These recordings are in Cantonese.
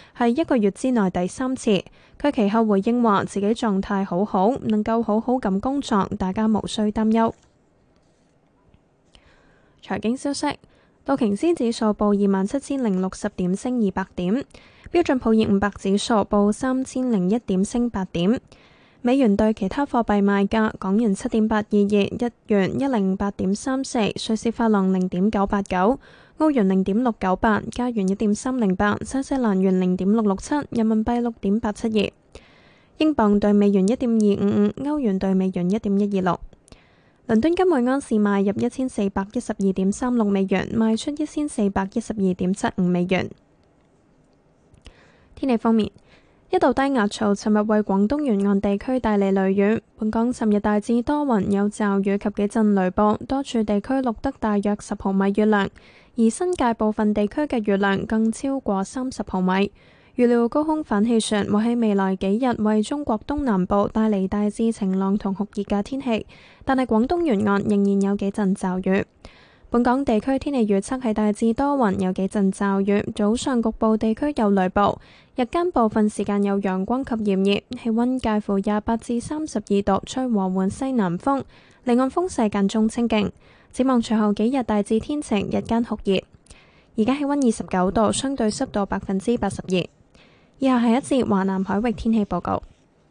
係1個月之內第3次。佢其後回應話自己狀態好好，能夠好好咁工作，大家無需擔憂。財經消息，道瓊斯指數報27,060點，升200點；標準普爾500指數報3,001點，升8點。美元對其他貨幣賣價：港元7.822，日元108.34，瑞士法郎0.989，澳元0.698，加元1.308，新西蘭元0.667，人民幣6.872，英鎊對美元1.255，歐元對美元1.126。倫敦金每盎司賣入1412.36美元，賣出1412.75美元。天氣方面，一道低壓槽尋日為廣東沿岸地區帶嚟雷雨。本港尋日大致多雲，有驟雨及幾陣雷暴，多處地區錄得大約10毫米雨量，而新界部分地區嘅雨量更超過30毫米。預料高空反氣旋會喺未來幾日為中國東南部帶嚟大致晴朗同酷熱嘅天氣，但係廣東沿岸仍然有幾陣驟雨。本港地區天氣預測係大致多雲，有幾陣驟雨，早上局部地區有雷暴，日間部分時間有陽光及炎熱，氣溫介乎28至32度，吹和緩西南風，離岸風勢間中清勁。展望隨後幾日大致天晴，日間酷熱。而家氣溫29度，相對濕度82%。以下係一節華南海域天氣報告。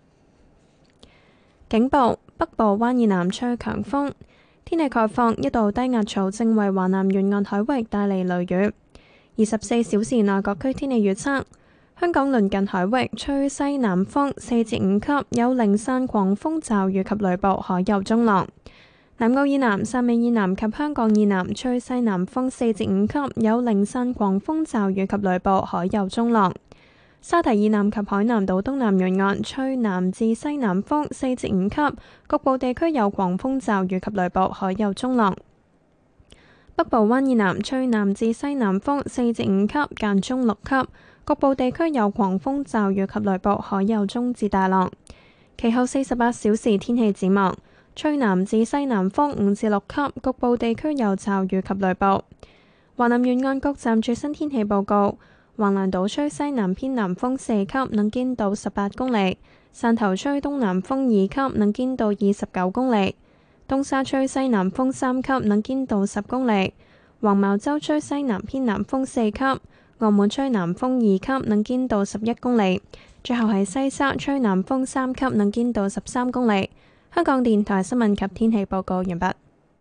警報：北部灣以南吹強風。天氣概況：一道低壓槽正為華南沿岸海域帶嚟雷雨。24小時內各區天氣預測：香港鄰近海域吹西南風4至5級，有零散狂風驟雨及雷暴，海有中浪。南澳以南、汕尾以南及香港以南吹西南風4至5級，有零散狂風驟雨及雷暴，海有中浪。沙堤以南及海南島東南沿岸吹南至西南風4至5級，局部地區有狂風驟雨及雷暴，海有中浪。北部灣以南吹南至西南風4至5級，間中6級，局部地區有狂風驟雨及雷暴，海有中至大浪。其後48小時天氣展望：吹南至西南風5至6級，局部地區有驟雨及雷暴。華南沿岸各站最新天氣報告。橫瀾島吹西南偏南風4級，能見度18公里；汕頭吹東南風2級，能見度29公里；東沙吹西南風3級，能見度10公里；黃茅洲吹西南偏南風4級；澳門吹南風2級，能見度11公里；最後係西沙吹南風3級，能見度13公里。香港電台新聞及天氣報告完畢。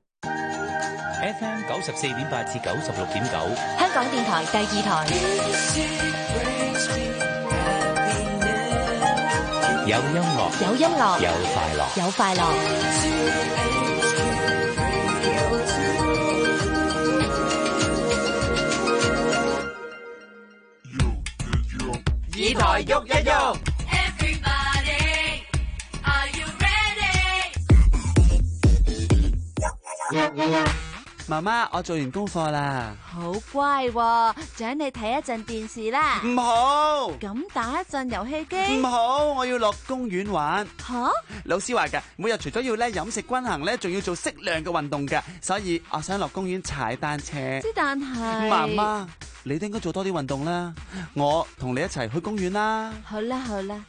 FM 94.8至96.9， 香港電台第2台。 有音樂， 有音樂， 有快樂， 有快樂。 以台喐一喐。媽媽，我做完功課啦。 好乖喎，獎你睇一陣電視啦。 唔好。 咁打一陣遊戲機。 唔好，我要落公園玩。 吓？ 老師話㗎，每日除咗要咧飲食均衡咧，仲要做適量嘅運動㗎，所以我想落公園踩單車。 但係媽媽，你都應該做多啲運動啦。我同你一齊去公園啦。 好啦好啦。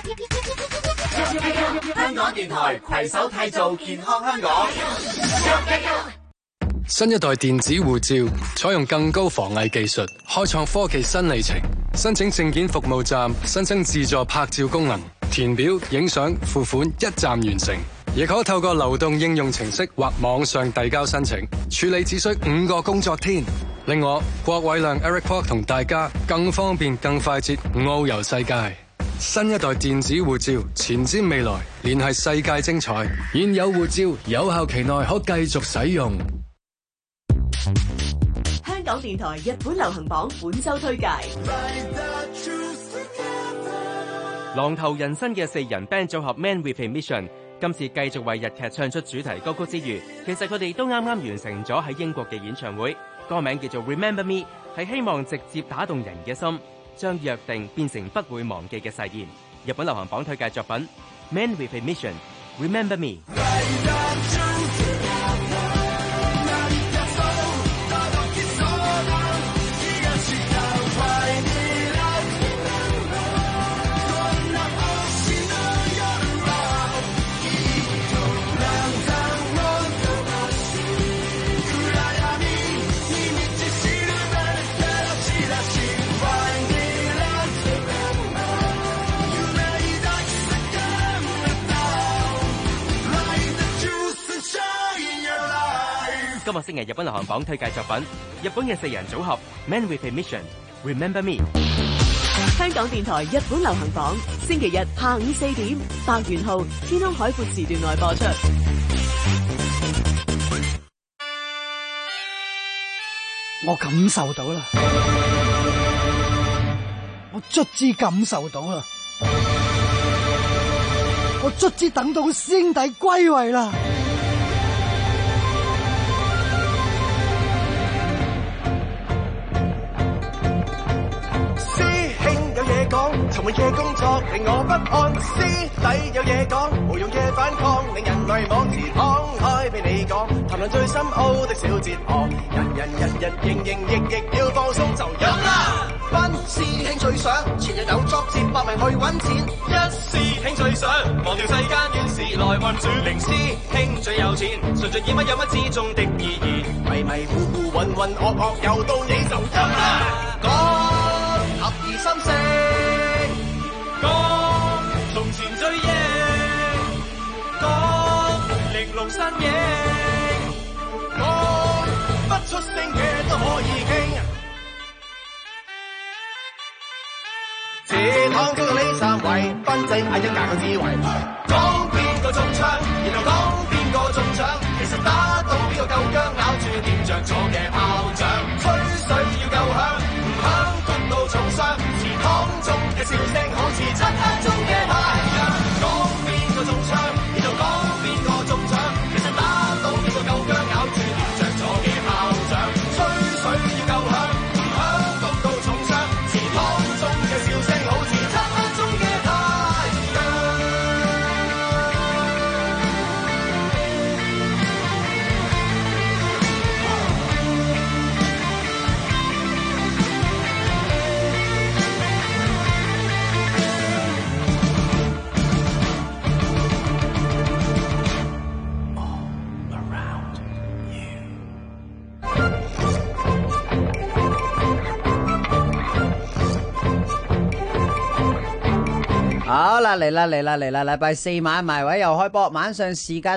香港電台攜手締造健康香港。 新一代電子護照採用更高防偽技術，開創科技新里程。申請證件服務站新增自助拍照功能，填表、影相、付款一站完成。亦可透過流動應用程式或網上遞交申請，處理只需5個工作天。令我郭偉亮 Eric Kwok 同大家更方便、更快捷遨遊世界。新一代電子護照前瞻未來，聯繫世界精彩。現有護照有效期內可繼續使用。 香港電台日本流行榜本周推介。 浪頭人生嘅4人 band 組合 Man with a Mission， 今次繼續為日劇唱出主題歌曲之餘，其實佢哋都啱啱完成咗喺英國嘅演唱會，歌名叫做 Remember Me， 係希望直接打動人嘅心，將約定變成不會忘記嘅誓言。日本流行榜推介作品 Man with a Mission Remember Me。 今個星期日本流行榜推介作品，日本嘅4人組合 Man with a Mission，Remember Me。 香港電台日本流行榜，星期日下午4點，白元浩天空海闊時段內播出。 我感受到啦，我卒之感受到啦，我卒之等到師兄弟歸位啦。 尋悶嘅工作令我不安，師弟有嘢講，無用嘅反抗令人迷惘，自敞開俾你講，談論最深奧的小哲學，人營役要放鬆就飲啦。班師兄最想前日有作節搏命去揾錢，一師兄最想忘掉世間怨事來運轉，零師兄最有錢，順盡演乜有乜之中的意義，迷糊渾噩又到你就飲啦。講合二心聲，講從前追憶，講玲瓏身影，講不出聲嘅都可以傾。自躺中嘅呢三位，賓仔嗌一架嘅智慧，講邊個中槍，然後講邊個中獎，其實打到邊個夠薑，咬住掂着咗嘅炮仗，吹水要夠響，唔響焗到重傷，祠堂中嘅笑聲好似漆黑中嘅太陽，講邊個中槍，然後講邊個中獎，其實打到邊個夠薑，咬住掂着咗嘅炮仗，吹水要夠響，唔響焗到重傷，祠堂中嘅笑聲好似漆黑中嘅太陽。 好啦，嚟啦，禮拜四晚埋位又開播，晚上時間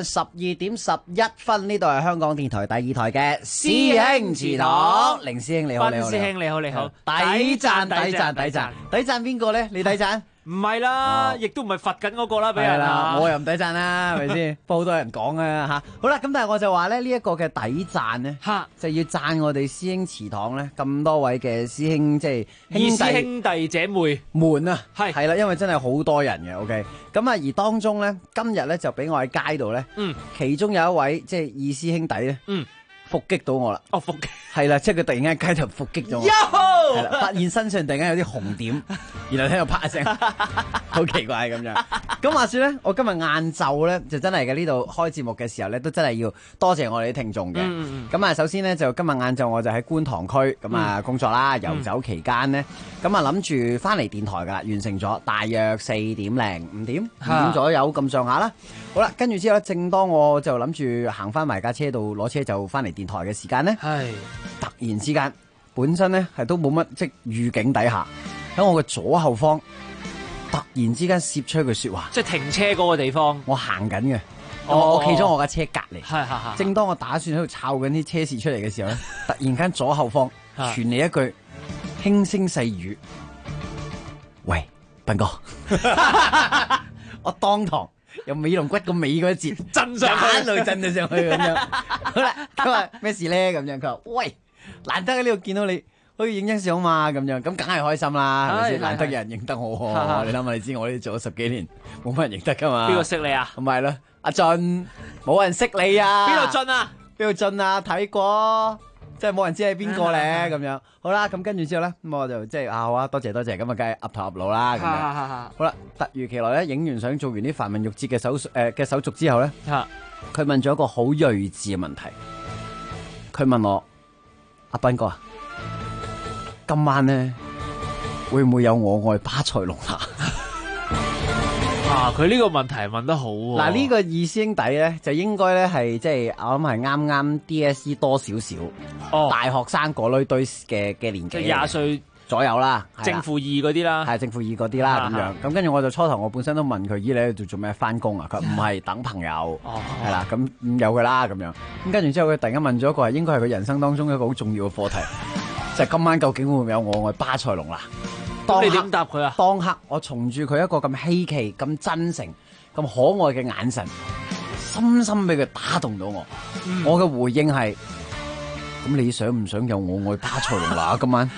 12:11，呢度係香港電台第2台嘅師兄祠堂，凌師兄你好， 斌師兄你好， 抵讚邊個咧？你抵讚？ 唔係啦，亦都唔係罰緊嗰個啦，俾人啦，我又唔抵讚啦，係咪先？不過好多人講啊吓。好啦，咁但係我就話咧，呢一個嘅抵讚咧，就要讚我哋師兄祠堂咧，咁多位嘅師兄，即係兄弟姐妹們啊，係啦，因為真係好多人嘅 ，OK。咁啊，而當中咧，今日咧就俾我喺街度咧，其中有一位即係二師兄弟咧，伏擊到我啦！ 哦，伏擊係啦，即係佢突然間街頭伏擊咗我，係啦，發現身上突然間有啲紅點，然後聽到啪一聲，好奇怪咁樣。咁話說咧，我今日晏晝咧就真係嘅，呢度開節目嘅時候咧，都真係要多謝我哋啲聽眾嘅。咁啊，首先咧就今日晏晝我就喺觀塘區咁啊工作啦，遊走期間呢，咁啊諗住翻嚟電台噶啦，完成咗大約4點零5點左右咁上下啦。好啦，跟住之後咧，正當我就諗住行翻埋架車度攞車就翻嚟電台嘅時間呢，突然之間本身咧係都冇乜即係預警底下，喺我嘅左後方突然之間攝出一句說話， 即係停車嗰個地方， 我行緊嘅，我企咗我架車隔籬，正當我打算喺度抄緊啲車匙出嚟嘅時候咧，突然間左後方傳嚟一句輕聲細語，喂，斌哥，我當堂由尾龍骨個尾嗰一節震上去， 一路震咗上去咁樣。好啦，佢話咩事咧？咁樣佢話喂，難得喺呢度見到你，可以影張相嘛？咁樣咁梗係開心啦，係咪先？難得有人認得我，你諗下，你知我呢做咗10幾年，冇乜人認得噶嘛？ 邊個識你啊？ 唔係咯，阿俊，冇人識你啊？ 邊度俊啊？ 邊度俊啊？睇過。即係冇人知係邊個咧咁樣，好啦，咁跟住之後咧，咁我就即係好啊，多謝，咁啊，梗係岌頭岌腦啦咁樣。好啦，突如其來咧，影完相做完啲繁文縟節嘅手續之後咧，佢問咗一個好睿智嘅問題，佢問我阿斌哥啊，今晚咧會唔會有我愛巴塞隆拿？ 佢呢個問題問得好喎。 嗱，呢個二師兄弟咧，就應該咧係即係我諗係啱 DSE 多少少，大學生嗰類堆嘅年紀， 即係20歲左右啦， 正負二嗰啲啦， 係正負二嗰啲啦咁樣。咁跟住我就初頭我本身都問佢，咦你喺度做咩翻工啊？佢唔係等朋友，係啦，咁有佢啦咁樣。咁跟住之後佢突然間問咗一個應該係佢人生當中一個好重要嘅課題，就係今晚究竟會唔會有我愛巴塞隆拿？ 咁你點答佢啊？ 當刻我從住佢一個咁稀奇、咁真誠、咁可愛嘅眼神，深深俾佢打動到我。我嘅回應係：咁你想唔想有我愛巴塞隆拿今晚？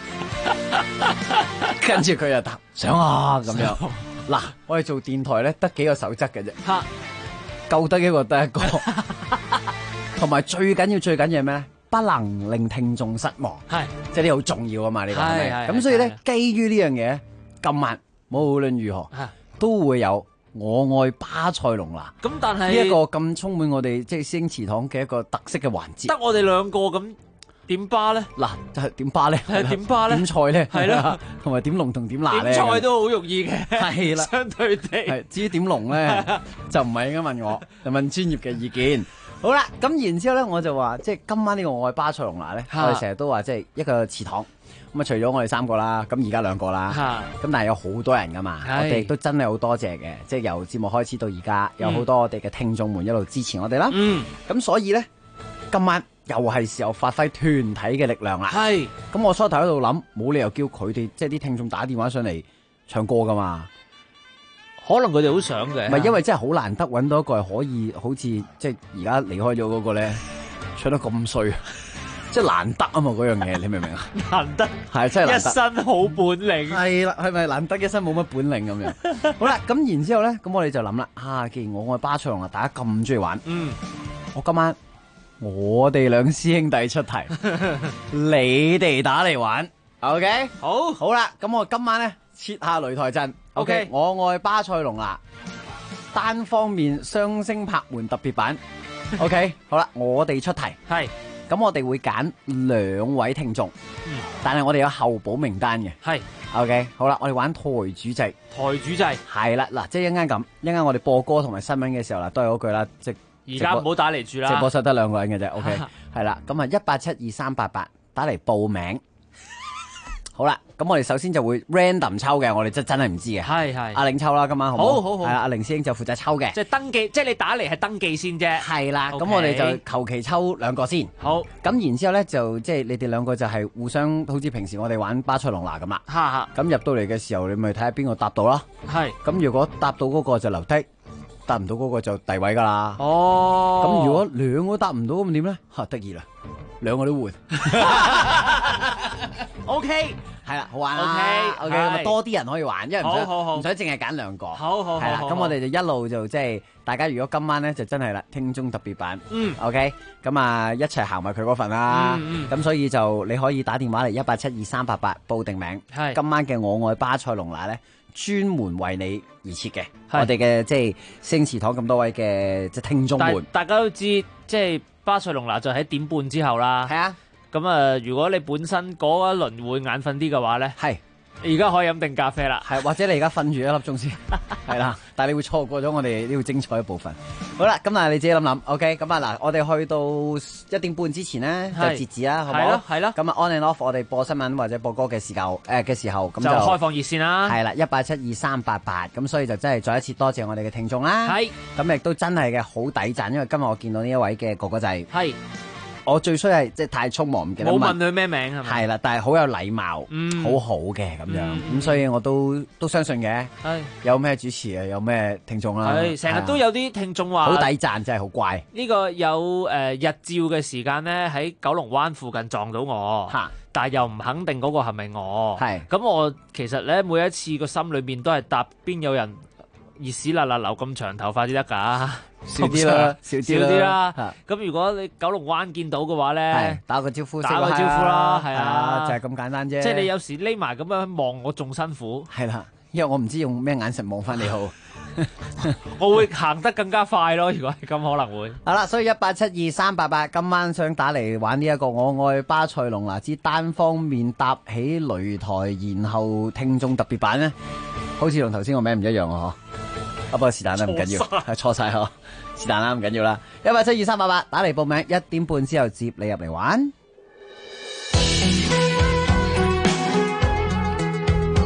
跟住佢又答想啊咁樣。嗱，我哋做電台咧得幾個守則嘅啫，夠得一個得一個，同埋最緊要係咩咧？不能令聽眾失望，係即係呢好重要啊嘛！呢個係咪？咁所以咧，基於呢樣嘢，今晚無論如何都會有我愛巴塞隆拿。 咁但係呢一個咁充滿我哋即係星祠堂嘅一個特色嘅環節， 得我哋兩個咁點巴咧？ 嗱，就係點巴咧？ 點巴咧？ 點菜咧？ 係咯， 同埋點龍同點拿咧？ 點菜都好容易嘅， 係啦， 相對地。 係至於點龍咧，就唔係應該問我，就問專業嘅意見。好啦，咁然之後咧，我就話即係今晚呢個我愛巴塞隆拿咧，我哋成日都話即係一個祠堂。咁啊，除咗我哋3個啦，咁而家2個啦，咁但係有好多人噶嘛，我哋亦都真係好多謝嘅，即係由節目開始到而家，有好多我哋嘅聽眾們一路支持我哋啦。咁所以咧，今晚又係時候發揮團體嘅力量啦。係，咁我初頭喺度諗，冇理由叫佢哋即係啲聽眾打電話上嚟唱歌噶嘛。 可能佢哋好想嘅， 唔係因為真係好難得揾到一個係可以好似即係而家離開咗嗰個咧唱得咁衰，即係難得啊嘛嗰樣嘢，你明唔明啊？ 難得係真係難得， 一身好本領係啦，係咪難得一身冇乜本領咁樣？好啦，咁然之後咧，咁我哋就諗啦，既然我愛巴塞隆拿，大家咁中意玩，我今晚我哋2師兄弟出題，你哋打嚟玩 ，OK？ 好啦，咁我今晚咧設下擂台陣。OK， 我愛巴塞隆拿單方面雙聲拍門特別版。OK， 好啦，我哋出題，係咁我哋會揀2位聽眾，但係我哋有候補名單嘅。係 OK， 好啦，我哋玩台主制。台主制係啦，嗱，即係一陣我哋播歌同埋新聞嘅時候啦，都係嗰句啦，即係而家唔好打嚟住啦， 直播室得2個人嘅啫。OK， 係啦，咁啊1872388打嚟報名。好啦，咁我哋首先就會 random 抽嘅，我哋真係唔知嘅。係阿玲抽啦，今晚好唔好？好，係阿玲師兄就負責抽嘅。 即係登記，即係你打嚟係登記先啫。 係啦，咁我哋就求其抽2個先。好，咁然之後咧就即係你哋2個就係互相好似平時我哋玩巴塞隆拿咁啦。咁入到嚟嘅時候，你咪睇下邊個答到啦。係。咁如果答到嗰個就留低，答唔到嗰個就遞位噶啦。哦。咁如果2個答唔到咁點咧？得意啦，2個都換。OK， 係啦，好玩啦。OK， 咁啊多啲人可以玩，因為唔使淨係揀2個。好，係啦，咁我哋就一路就即係大家如果今晚咧就真係啦，聽眾特別版。OK， 咁啊一齊行埋佢嗰份啦。咁所以就你可以打電話嚟1872388報定名。係今晚嘅我愛巴塞隆拿咧，專門為你而設嘅。我哋嘅即係星祠堂咁多位嘅即係聽眾們， 大家都知即係巴塞隆拿就喺1點半之後啦。係啊。咁啊，如果你本身嗰一輪會眼瞓啲嘅話咧，係而家可以飲定咖啡啦， 係或者你而家瞓住1粒鐘先，係啦，但係你會錯過咗我哋呢個精彩嘅部分。好啦，咁啊你自己諗諗 ，OK？ 咁啊嗱，我哋去到1點半之前咧就截止啦，好唔好？係咯。咁啊 on and off，我哋播新聞或者播歌嘅時候，咁就開放熱線啦。 係啦，1872388，咁所以就真係再一次多謝我哋嘅聽眾啦。係。咁亦都真係嘅好抵讚，因為今日我見到呢一位嘅哥哥仔。係。我最衰係即係太匆忙唔記得冇問佢咩名係咪？ 係啦，但係好有禮貌，好好嘅咁樣，咁所以我都相信嘅。係有咩主持啊，有咩聽眾啦。 係成日都有啲聽眾話好抵讚，真係好乖。 呢個有日照嘅時間咧，喺九龍灣附近撞到我，但係又唔肯定嗰個係咪我。係咁我其實咧每一次個心裏邊都係答邊有人熱屎辣辣留咁長頭髮先得㗎。 少啲啦，少啲啦。 咁如果你九龍灣見到嘅話咧， 打個招呼， 打個招呼啦，係啊， 就係咁簡單啫。 即係你有時匿埋咁樣望我仲辛苦。 係啦，因為我唔知用咩眼神望翻你好， 我會行得更加快咯。如果係咁可能會。 好啦，所以1872388今晚想打嚟玩呢一個我愛巴塞隆拿之單方面搭起擂台，然後聽眾特別版咧，好似同頭先個名唔一樣啊！不過是但啦，唔緊要，係錯晒嗬，是但啦，唔緊要啦。1872388打嚟報名，1點半之後接你入嚟玩。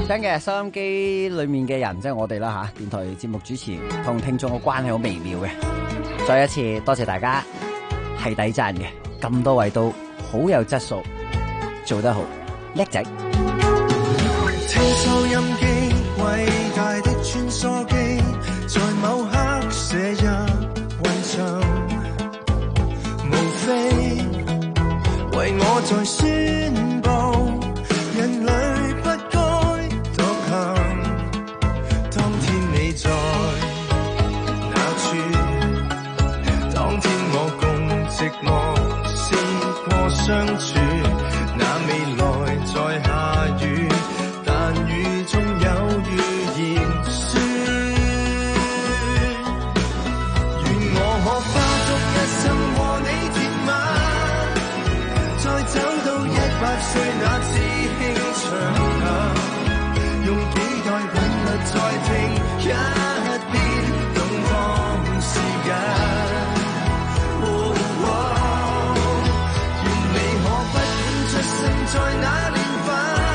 真嘅，收音機裏面嘅人即係我哋啦吓，電台節目主持同聽眾嘅關係好微妙嘅。再一次多謝大家，係抵讚嘅，咁多位都好有質素，做得好，叻仔。 車收音機，偉大的穿梭機，在某刻寫入雲牆，無非為我在宣布，人類不該獨行。當天你在哪處？當天我共寂寞試過相處，那未來在下雨。雨中有預言書，願我可花足一生和你填滿，再走到100歲那知輕長行，用幾代韻律再聽一遍動盪時間。願你可不管出生在哪年份，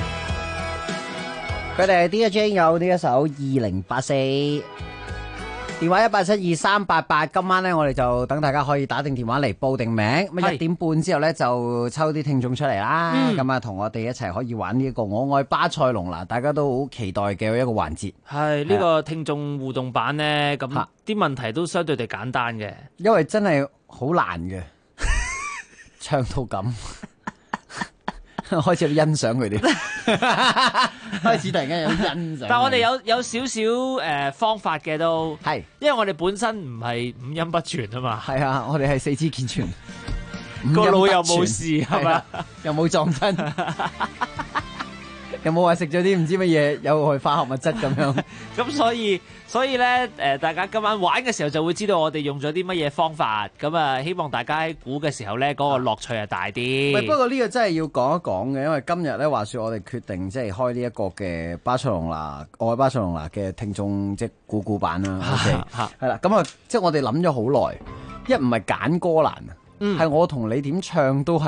佢哋 DJ 有呢一首2084， 電話1872388，今晚咧我哋就等大家可以打定電話嚟報定名，咁1點半之後咧就抽啲聽眾出嚟啦，咁啊同我哋一齊可以玩呢一個我愛巴塞隆拿，大家都好期待嘅一個環節。 係呢個聽眾互動版咧，咁啲問題都相對地簡單嘅， 因為真係好難嘅，唱到咁。開始有啲欣賞佢哋，開始突然間有啲欣賞。 但係我哋有少少方法嘅都係，因為我哋本身唔係五音不全啊嘛。 係啊，我哋係四肢健全， 個腦又冇事係嘛， 又冇撞親，又冇話食咗啲唔知乜嘢有害化學物質咁樣。 咁所以咧大家今晚玩嘅時候就會知道我哋用咗啲乜嘢方法。咁啊，希望大家喺估嘅時候咧，嗰個樂趣係大啲。 喂，不過呢個真係要講一講嘅，因為今日咧話說我哋決定即係開呢一個嘅巴塞隆拿愛巴塞隆拿嘅聽眾即係估版啦。係啦，咁啊，即係我哋諗咗好耐，一唔係揀歌難啊，係我同你點唱都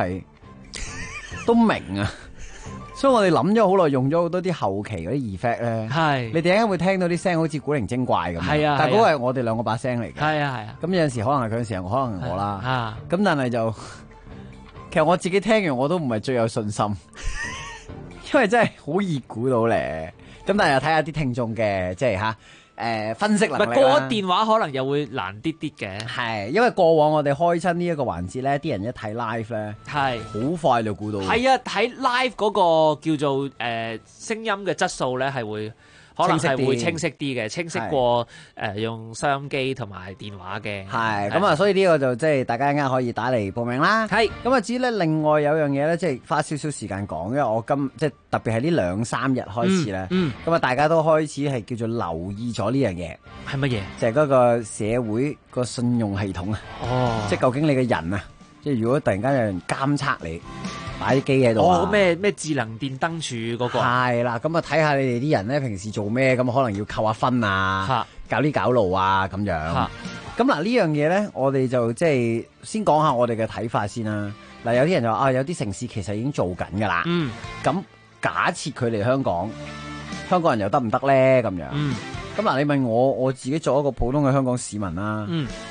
明啊。所以我哋諗咗好耐，用咗好多啲後期嗰啲 effect 咧。係，你哋陣間會聽到啲聲好似古靈精怪咁。係啊，但係嗰個係我哋兩個把聲嚟嘅。係啊係啊。咁有陣時可能係佢，有陣時可能係我啦。咁但係就，其實我自己聽完我都唔係最有信心，因為真係好易估到咧。咁但係又睇下啲聽眾嘅，即係分析能力啦。 過電話可能又會難啲啲嘅。 係，因為過往我哋開親呢一個環節咧，啲人一睇 live 咧，係好快就估到。係啊，睇 live 嗰個叫做聲音嘅質素咧，係會可能係會清晰啲嘅，清晰過用收音機同埋電話嘅。係咁啊，所以呢個就即係大家一陣可以打嚟報名啦。係咁啊，至於咧另外有樣嘢咧，即係花少少時間講，因為我即係特別係呢2-3日開始咧，咁啊大家都開始係叫做留意咗呢樣嘢。係乜嘢？就係嗰個社會個信用系統啊。哦，即係究竟你嘅人啊，即係如果突然間有人監測你。擺啲機喺度啊！咩智能電燈柱嗰個？係啦，咁啊睇下你哋啲人咧平時做咩，咁可能要扣下分啊，搞呢搞路啊咁樣。咁嗱呢樣嘢咧，我哋就即係先講下我哋嘅睇法先啦。嗱，有啲人就話有啲城市其實已經做緊噶啦。咁假設佢嚟香港人又得唔得咧？咁樣。咁嗱，你問我自己做一個普通嘅香港市民啦。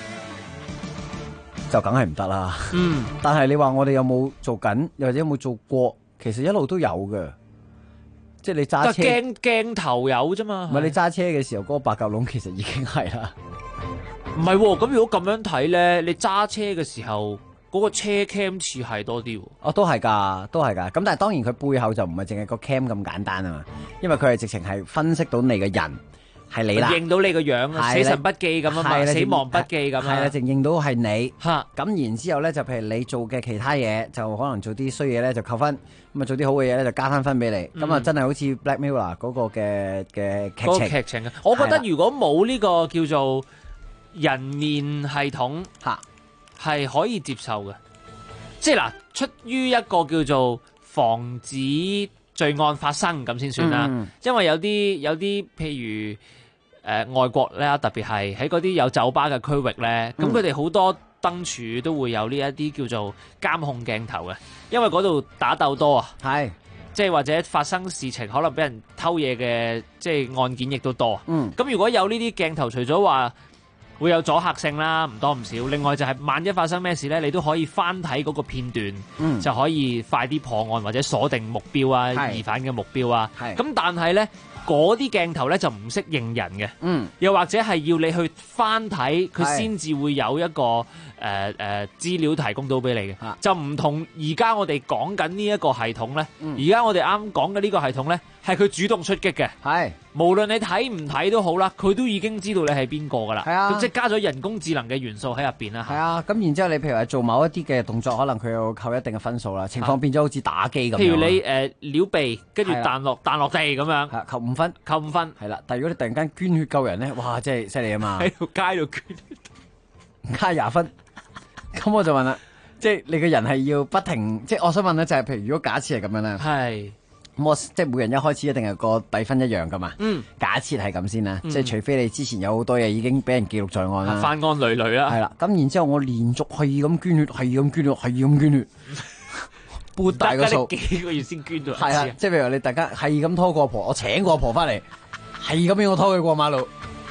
就梗係唔得啦。但係你話我哋有冇做緊，又或者有冇做過？其實一路都有嘅，即係你揸車鏡頭有啫嘛。唔係你揸車嘅時候，嗰個白鴿籠其實已經係啦。唔係喎，咁如果咁樣睇咧，你揸車嘅時候嗰個車 cam 似係多啲喎。哦，都係㗎。咁但係當然佢背後就唔係淨係個 cam 咁簡單啊嘛，因為佢係直情係分析到你嘅人。係你啦，認到你個樣，死神筆記咁啊嘛，死亡筆記咁啊，係啦，淨認到係你。咁然之後咧，就譬如你做嘅其他嘢，就可能做啲衰嘢咧就扣分，咁啊做啲好嘅嘢咧就加翻分俾你。咁啊真係好似 Black Mirror 嗰個嘅劇情啊！我覺得如果冇呢個叫做人面系統，係可以接受嘅。即係嗱，出於一個叫做防止罪案發生咁先算啦，因為有啲譬如外國咧，特別係喺嗰啲有酒吧嘅區域咧，咁佢哋好多燈柱都會有呢一啲叫做監控鏡頭嘅，因為嗰度打鬥多啊，係即係或者發生事情可能俾人偷嘢嘅，即係案件亦都多。咁如果有呢啲鏡頭，除咗話會有阻嚇性啦，唔多唔少。另外就係萬一發生咩事咧，你都可以翻睇嗰個片段，就可以快啲破案或者鎖定目標啊，疑犯嘅目標啊。咁但係咧，嗰啲鏡頭咧就唔識認人嘅，又或者係要你去翻睇，佢先至會有一個資料提供到俾你嘅，就唔同而家我哋講緊呢一個系統咧。而家我哋啱講嘅呢個系統咧，係佢主動出擊嘅，係無論你睇唔睇都好啦，佢都已經知道你係邊個噶啦。係啊，咁即係加咗人工智能嘅元素喺入邊啦。係啊，咁然之後你譬如話做某一啲嘅動作，可能佢要扣一定嘅分數啦，情況變咗好似打機咁。譬如你撩鼻，跟住彈落地咁樣，扣5分，扣5分。係啦，但係如果你突然間捐血救人咧，哇，真係犀利啊嘛！喺條街度捐血，加20分。咁我就問啦，即係你個人係要不停，即係我想問咧，就係譬如如果假設係咁樣咧，係咁我即係每人一開始一定係個底分一樣噶嘛，假設係咁先啦，即係除非你之前有好多嘢已經俾人記錄在案啦，翻案累累啦，係啦，咁然之後我連續係咁捐血，係咁捐血，係咁捐血，撥大個數，幾個月先捐到一次，係啊，即係譬如你大家係咁拖個阿婆，我請個阿婆翻嚟，係咁俾我拖佢過馬路。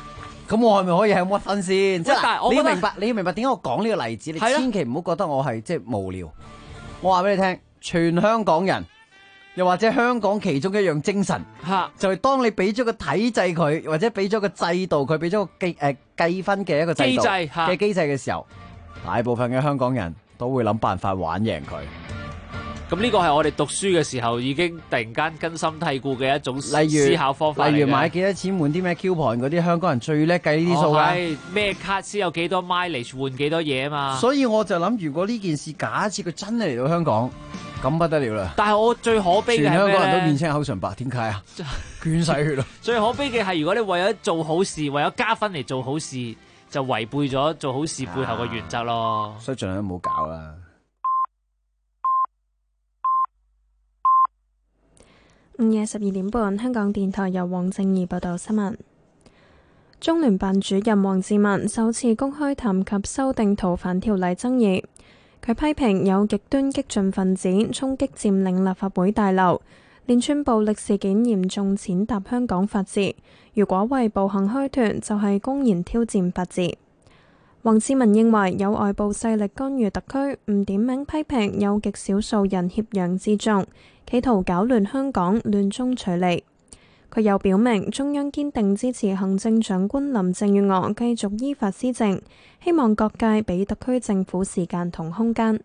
咁我係咪可以係屈分先？即係你要明白點解我講呢個例子，你千祈唔好覺得我係即係無聊。我話俾你聽，全香港人，又或者香港其中一樣精神，就係當你俾咗個體制佢，或者俾咗個制度佢，俾咗個計分嘅一個制度嘅機制嘅時候，大部分嘅香港人都會諗辦法玩贏佢。 咁呢個係我哋讀書嘅時候已經突然間根深蒂固嘅一種思考方法嚟嘅。 例如買幾多錢換啲咩 coupon 嗰啲，香港人最叻計呢啲數㗎。 咩卡先有幾多 mileage 換幾多嘢啊嘛。 所以我就諗，如果呢件事假設佢真係嚟到香港，咁不得了啦。 但係我最可悲嘅係咩咧？全香港人都面青口唇白，點解啊？捐晒血咯。最可悲嘅係，如果你為咗做好事，為咗加分嚟做好事，就違背咗做好事背後嘅原則咯。 所以盡量都唔好搞啦。 午夜12點半，香港電台由黃正義報道新聞。中聯辦主任王志民首次公開談及修訂逃犯條例爭議，佢批評有極端激進分子衝擊佔領立法會大樓，連串暴力事件嚴重踐踏香港法治。如果為暴行開脫，就係公然挑戰法治。王志民認為有外部勢力干預特區，唔點名批評有極少數人挾洋自重，企圖搞亂香港，亂中取利。佢又表明中央堅定支持行政長官林鄭月娥繼續依法施政，希望各界俾特區政府時間同空間。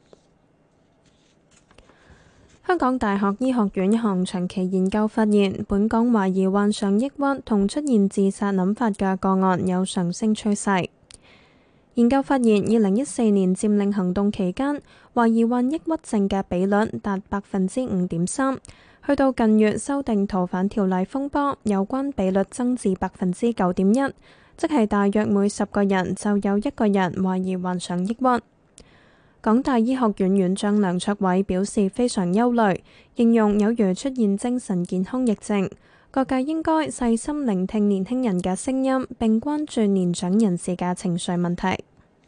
香港大學醫學院一項長期研究發現，本港懷疑患上抑鬱同出現自殺諗法嘅個案有上升趨勢。研究發現，2014年佔領行動期間，懷疑患抑鬱症嘅比率達 5.3%， 去到近月修訂逃犯條例風波，有關比率增至 9.1%， 即係大約每10個人就有1個人懷疑患上抑鬱。港大醫學院院長梁卓偉表示非常憂慮，形容有如出現精神健康疫症。各界應該細心聆聽年輕人嘅聲音，並關注年長人士嘅情緒問題。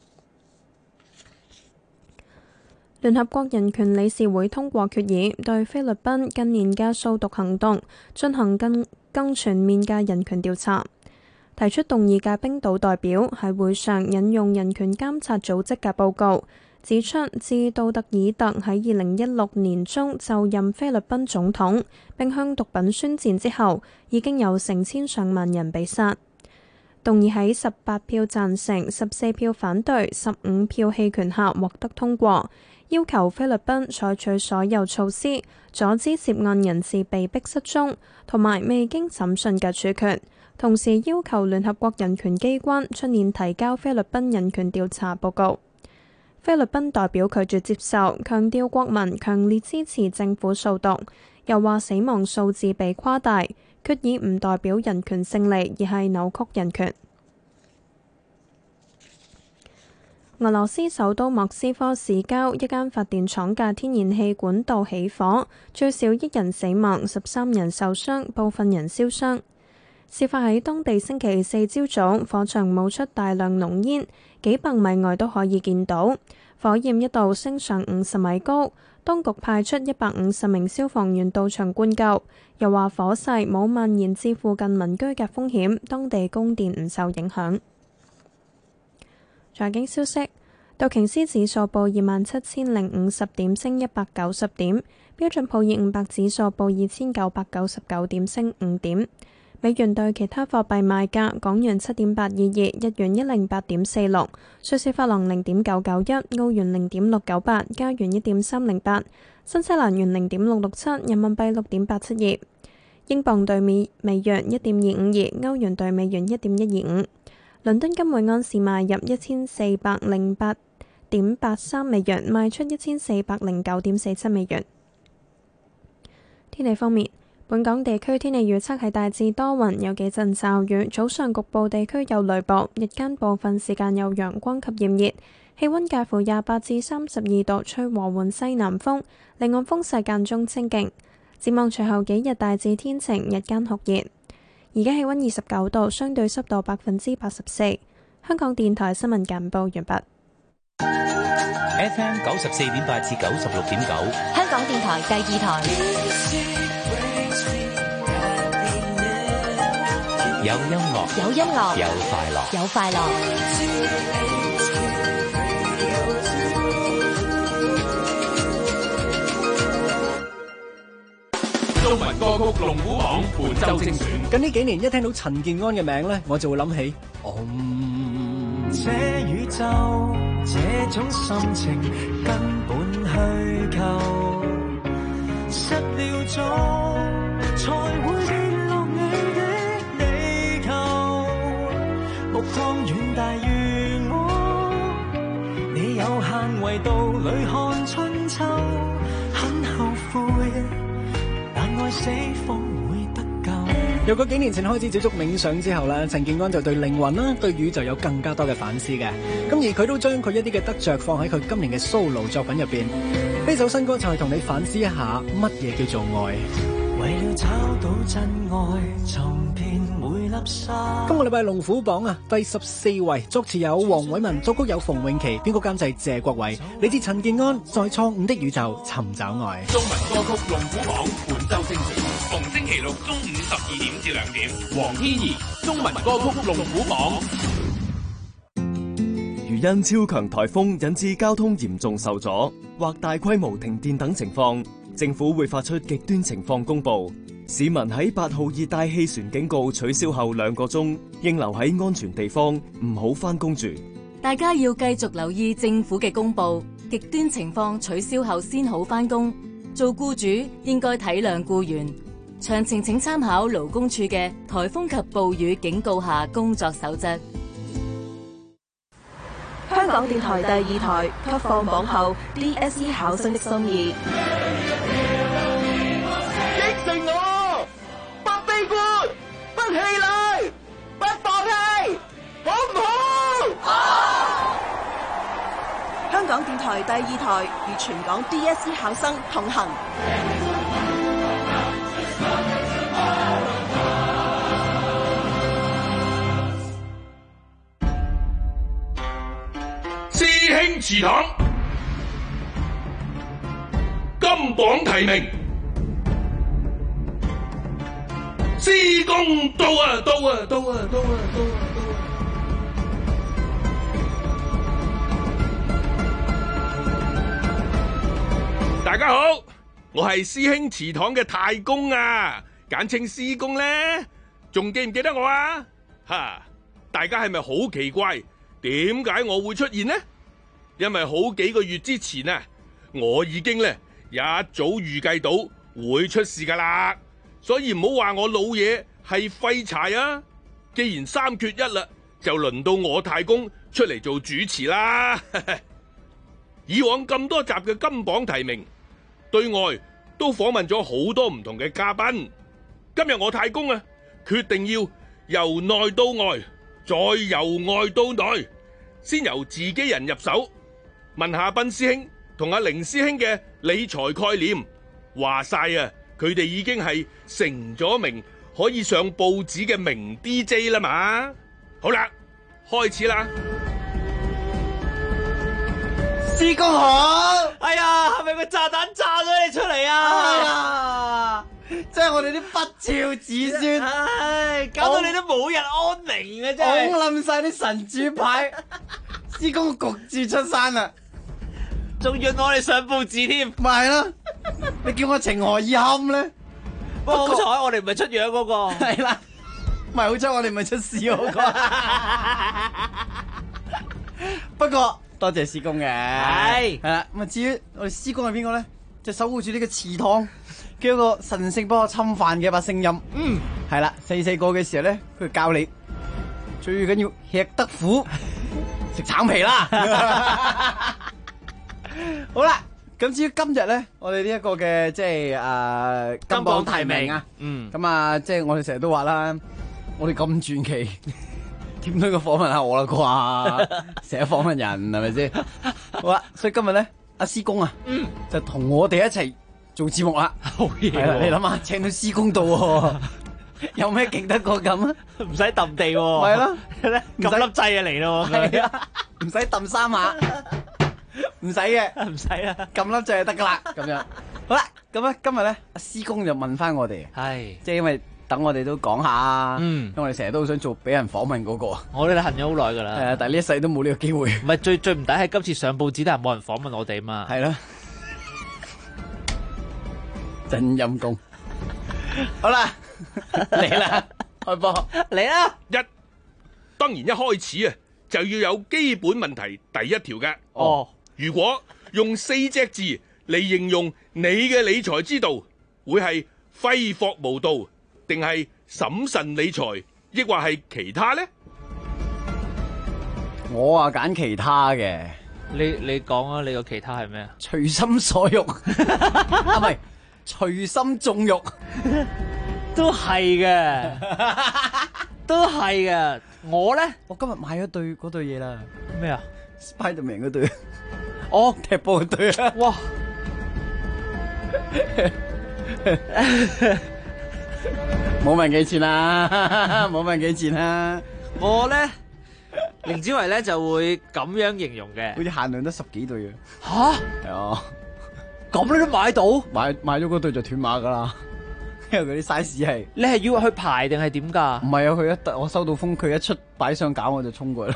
聯合國人權理事會通過決議，對菲律賓近年嘅掃毒行動進行更全面嘅人權調查。提出動議嘅冰島代表喺會上引用人權監察組織嘅報告，指出自杜特爾特喺2016年中就任菲律賓總統並向毒品宣戰之後，已經有成千上萬人被殺。動議喺18票贊成、14票反對、15票棄權下獲得通過，要求菲律賓採取所有措施，阻止涉案人士被逼失蹤同埋未經審訊嘅處決，同時要求聯合國人權機關出年提交菲律賓人權調查報告。菲律賓代表拒絕接受，強調國民強烈支持政府掃毒，又話死亡數字被誇大，決議唔代表人權勝利，而係扭曲人權。俄羅斯首都莫斯科市郊一間發電廠嘅天然氣管道起火，最少1人死亡，13人受傷，部分人燒傷。事發喺當地星期四朝早，火場冒出大量濃煙，幾百米外都可以見到。火焰一度升上50米高，當局派出150名消防員到場灌救，又話火勢冇蔓延至附近民居嘅風險，當地供電唔受影響。財經消息，道瓊斯指數報27,050點，升190點；標準普爾500指數報2,999點，升5點。美元對其他貨幣賣價：港元7.822，日元108.46，瑞士法郎0.991，澳元0.698，加元1.308，新西蘭元0.667，人民幣6.872，英鎊對美元1.252，歐元對美元1.125。倫敦金每盎司賣入1408.83美元，賣出1409.47美元。天氣方面，本港地區天氣預測係大致多雲，有幾陣驟雨，早上局部地區有雷暴，日間部分時間有陽光及炎熱，氣溫介乎28至32度，吹和緩西南風，離岸風勢間中清勁。展望隨後幾日大致天晴，日間酷熱。而家氣溫29度，相對濕度84%。香港電台新聞簡報完畢。 FM 94.8至96.9， 香港電台第二台。 有音樂， 有音樂， 有快樂， 有快樂。 中文歌曲龍虎榜本周精選。 近呢幾年一聽到陳健安嘅名咧，我就會諗起這宇宙這種心情根本虛構，失了蹤才會跌落你的地球，目光遠大於我，你有限維度裏看春秋，很後悔但愛死方會得救。 由嗰幾年前開始接觸冥想之後咧，陳健安就對靈魂啦、對宇宙有更加多嘅反思嘅。咁而佢都將佢一啲嘅得着放喺佢今年嘅 solo 作品入邊。呢首新歌就係同你反思一下乜嘢叫做愛。 為了找到真愛，尋遍每粒沙。 今個禮拜龍虎榜啊，第14位，作詞有黃偉文，作曲有馮詠琪，編曲監製謝國偉。嚟自陳健安，在錯誤的宇宙尋找愛。 中文歌曲龍虎榜本周精選，逢星期六中午12點至2點。黃天怡，中文歌曲龍虎榜。 如因超強颱風引致交通嚴重受阻或大規模停電等情況，政府會發出極端情況公佈。市民喺8號熱帶氣旋警告取消後2個鐘，應留喺安全地方，唔好返工住。 大家要繼續留意政府嘅公佈，極端情況取消後先好返工。做僱主應該體諒僱員。詳情請參考勞工處嘅颱風及暴雨警告下工作守則。 香港電台第2台給放榜後 DSE 考生的心意。 應承我，不悲觀，不氣餒，不放棄，好唔好？好！ 香港電台第2台與全港 DSE 考生同行。 師兄祠堂金榜題名，師公到啊到啊到啊到啊到啊到啊！大家好，我係師兄祠堂嘅太公啊，簡稱師公咧，仲記唔記得我啊？哈！大家係咪好奇怪？點解我會出現呢？因為好幾個月之前啊，我已經咧一早預計到會出事噶啦，所以唔好話我老嘢係廢柴啊！既然3缺1啦，就輪到我太公出嚟做主持啦。以往咁多集嘅金榜題名，對外都訪問咗好多唔同嘅嘉賓。今日我太公啊，決定要由內到外，再由外到內，先由自己人入手，問下斌師兄同阿凌師兄嘅理財概念。話晒啊，佢哋已經係成咗名，可以上報紙嘅名 DJ 啦嘛。好啦，開始啦。 師公好， 哎呀，係咪個炸彈炸咗你出嚟啊？ 哎呀，即係我哋啲不肖子孫， 唉，搞到你都冇日安寧啊！真係拱冧晒啲神主牌，師公焗住出山啦， 仲約我哋上報紙添， 咪係咯？你叫我情何以堪咧？ 不過好彩我哋唔係出樣嗰個， 係啦，咪好彩我哋唔係出事嗰個。不過多謝師公嘅，係啦。咁啊，至於我哋師公係邊個咧？就守護住呢個祠堂嘅一個神聖不可侵犯嘅一把聲音。嗯，係啦。細個嘅時候咧，佢教你最緊要吃得苦，食橙皮啦。好啦，咁至於今日咧，我哋呢一個嘅即係金榜題名啊。咁啊，即係我哋成日都話啦，我哋咁傳奇。點都要訪問下我啦啩，成日訪問人係咪先？好啦，所以今日咧，阿師公啊，就同我哋一齊做節目啦。好嘢！係啦，你諗下，請到師公到，有咩勁得過咁啊？ 唔使揼地喎。 係咯， 撳粒掣啊嚟咯。 係啊，唔使揼3下，唔使嘅， 唔使啦， 撳粒掣就得噶啦。咁樣好啦，咁咧今日咧，阿師公就問翻我哋，係即係因為。 等我哋都講下，因為我哋成日都好想做俾人訪問嗰個。 我哋恨咗好耐㗎啦。 係啊，但係呢一世都冇呢個機會。 唔係最唔抵係今次上報紙，但係冇人訪問我哋嘛。 係咯，真陰公。好啦，嚟啦，開波嚟啦！ 當然一開始啊，就要有基本問題第一條嘅。如果用4隻字嚟形容你嘅理財之道，會係揮霍無度，定係審慎理財，抑或係其他呢？ 我啊揀其他嘅。 你講啊，你個其他係咩啊？ 隨心所欲啊，唔係隨心縱欲， 都係嘅，都係嘅。我咧， 我今日買咗嗰對嘢啦。 咩啊 ？Spiderman 嗰對，踢波嗰對啊！ 哇！ 冇問幾錢啦，冇問幾錢啦。 我咧，凌子維咧就會咁樣形容嘅， 好似限量得10幾對啊。 吓？ 係啊， 咁你都買到？ 買咗嗰對就斷碼噶啦，因為嗰啲 size 係。 你係要去排定係點㗎？ 唔係啊，我收到風，佢一出擺上架我就衝過去啦。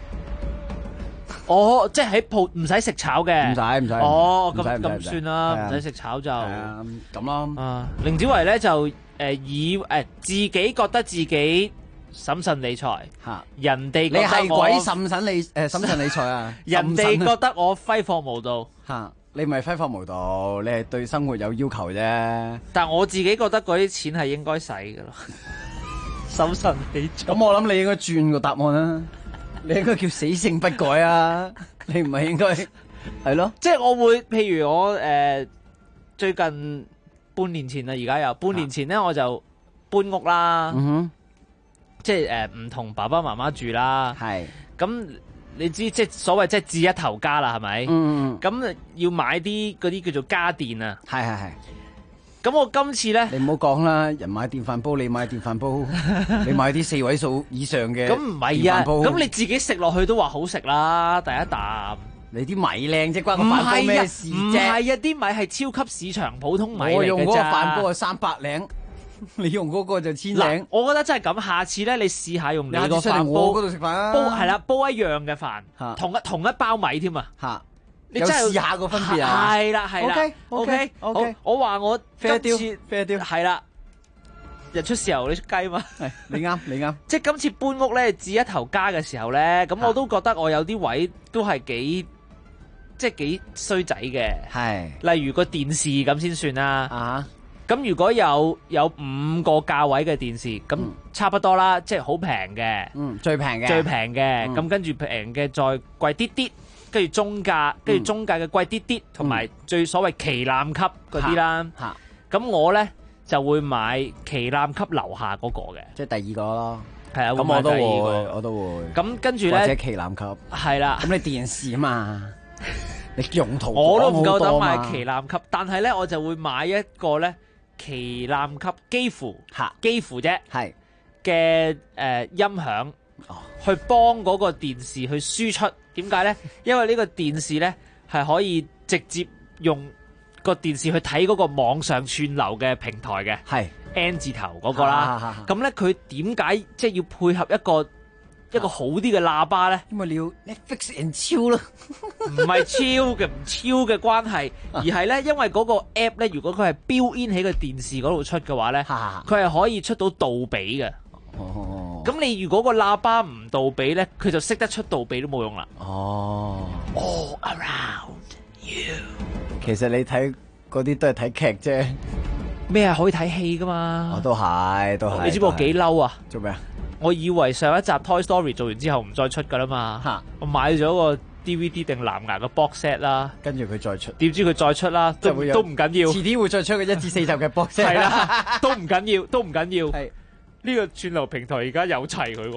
哦，即係喺鋪唔使食炒嘅， 唔使。 哦，咁算啦，唔使食炒就咁咯。 啊，凌子維咧就以自己覺得自己審慎理財，人哋覺得你係鬼審慎理財啊？ 人哋覺得我揮霍無度， 你唔係揮霍無度，你係對生活有要求啫。 但我自己覺得嗰啲錢係應該使噶咯，審慎理財。 咁我諗你應該轉個答案啦。你應該叫死性不改啊！你唔係應該係咯？ 即係我會，譬如我最近半年前啦，而家有半年前咧，我就搬屋啦。即係唔同爸爸媽媽住啦。係咁，你知即係所謂即係置一頭家啦，係咪？咁要買啲嗰啲叫做家電啊。係。咁我今次咧， 你唔好講啦，人買電飯煲，你買電飯煲，你買啲4位數以上嘅。 咁唔係啊，咁你自己食落去都話好食啦，第一啖。 你啲米靚啫，關個飯煲咩事啫？ 唔係啊，啲米係超級市場普通米嚟嘅咋。 我用嗰個飯煲係300零，你用嗰個就1000零。 我覺得真係咁，下次咧你試下用你個飯煲。 下次出嚟我嗰度食飯啊。 係啦，煲一樣嘅飯，同一包米添啊。 你真係試下個分別啊！ 係啦，OK，我話我今次啡雕係啦，日出時候你出雞嘛？ 你啱。 即係今次搬屋咧，置一頭家嘅時候咧，咁我都覺得我有啲位都係幾衰仔嘅。係，例如個電視咁先算啦。咁如果有5個價位嘅電視，咁差不多啦，即係好平嘅。 最平嘅。 咁跟住平嘅再貴啲啲。跟住中價嘅貴啲啲，同埋最所謂旗艦級嗰啲啦。咁我咧就會買旗艦級樓下嗰個嘅， 即係第二個咯。 係啊， 咁我都會。 咁跟住咧， 或者旗艦級。係啦。咁你電視啊嘛，你用途我都唔夠膽買旗艦級，但係咧我就會買一個咧旗艦級幾乎啫，係嘅音響，去幫嗰個電視去輸出。點解咧？因為呢個電視咧係可以直接用個電視去睇嗰個網上串流嘅平台嘅，係 N 字頭嗰個啦。咁咧佢點解即係要配合一個好啲嘅喇叭咧？ 因為你要 Netflix and chill 咯， 唔係超嘅關係，而係咧因為嗰個 app 咧，如果佢係built in喺個電視嗰度出嘅話咧，佢係可以出到杜比嘅。咁你如果個喇叭唔杜比咧，佢就識得出杜比都冇用啦。All around you。 其實你睇嗰啲都係睇劇啫。 咩啊？可以睇戲噶嘛？ 都係。 你知唔知我幾嬲啊？ 做咩啊？ 我以為上一集 Toy Story 做完之後唔再出噶啦嘛。我買咗個 DVD 定藍牙嘅 box set 啦。 跟住佢再出。 點知佢再出啦？都唔緊要。 遲啲會再出個1至4集嘅 box set。 係啦，都唔緊要。係。呢個串流平台而家有齊佢喎，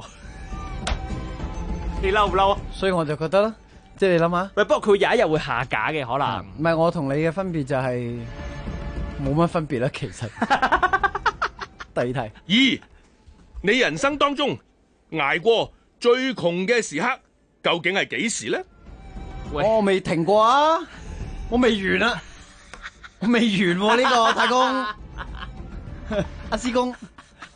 你嬲唔嬲啊？ 所以我就覺得啦，即係你諗下， 喂，不過佢有一日會下架嘅可能。 唔係我同你嘅分別就係冇乜分別啦，其實。第二題 2，你人生當中捱過最窮嘅時刻，究竟係幾時咧？ 我未停過啊，我未完啊，我未完喎呢個太公，阿師公。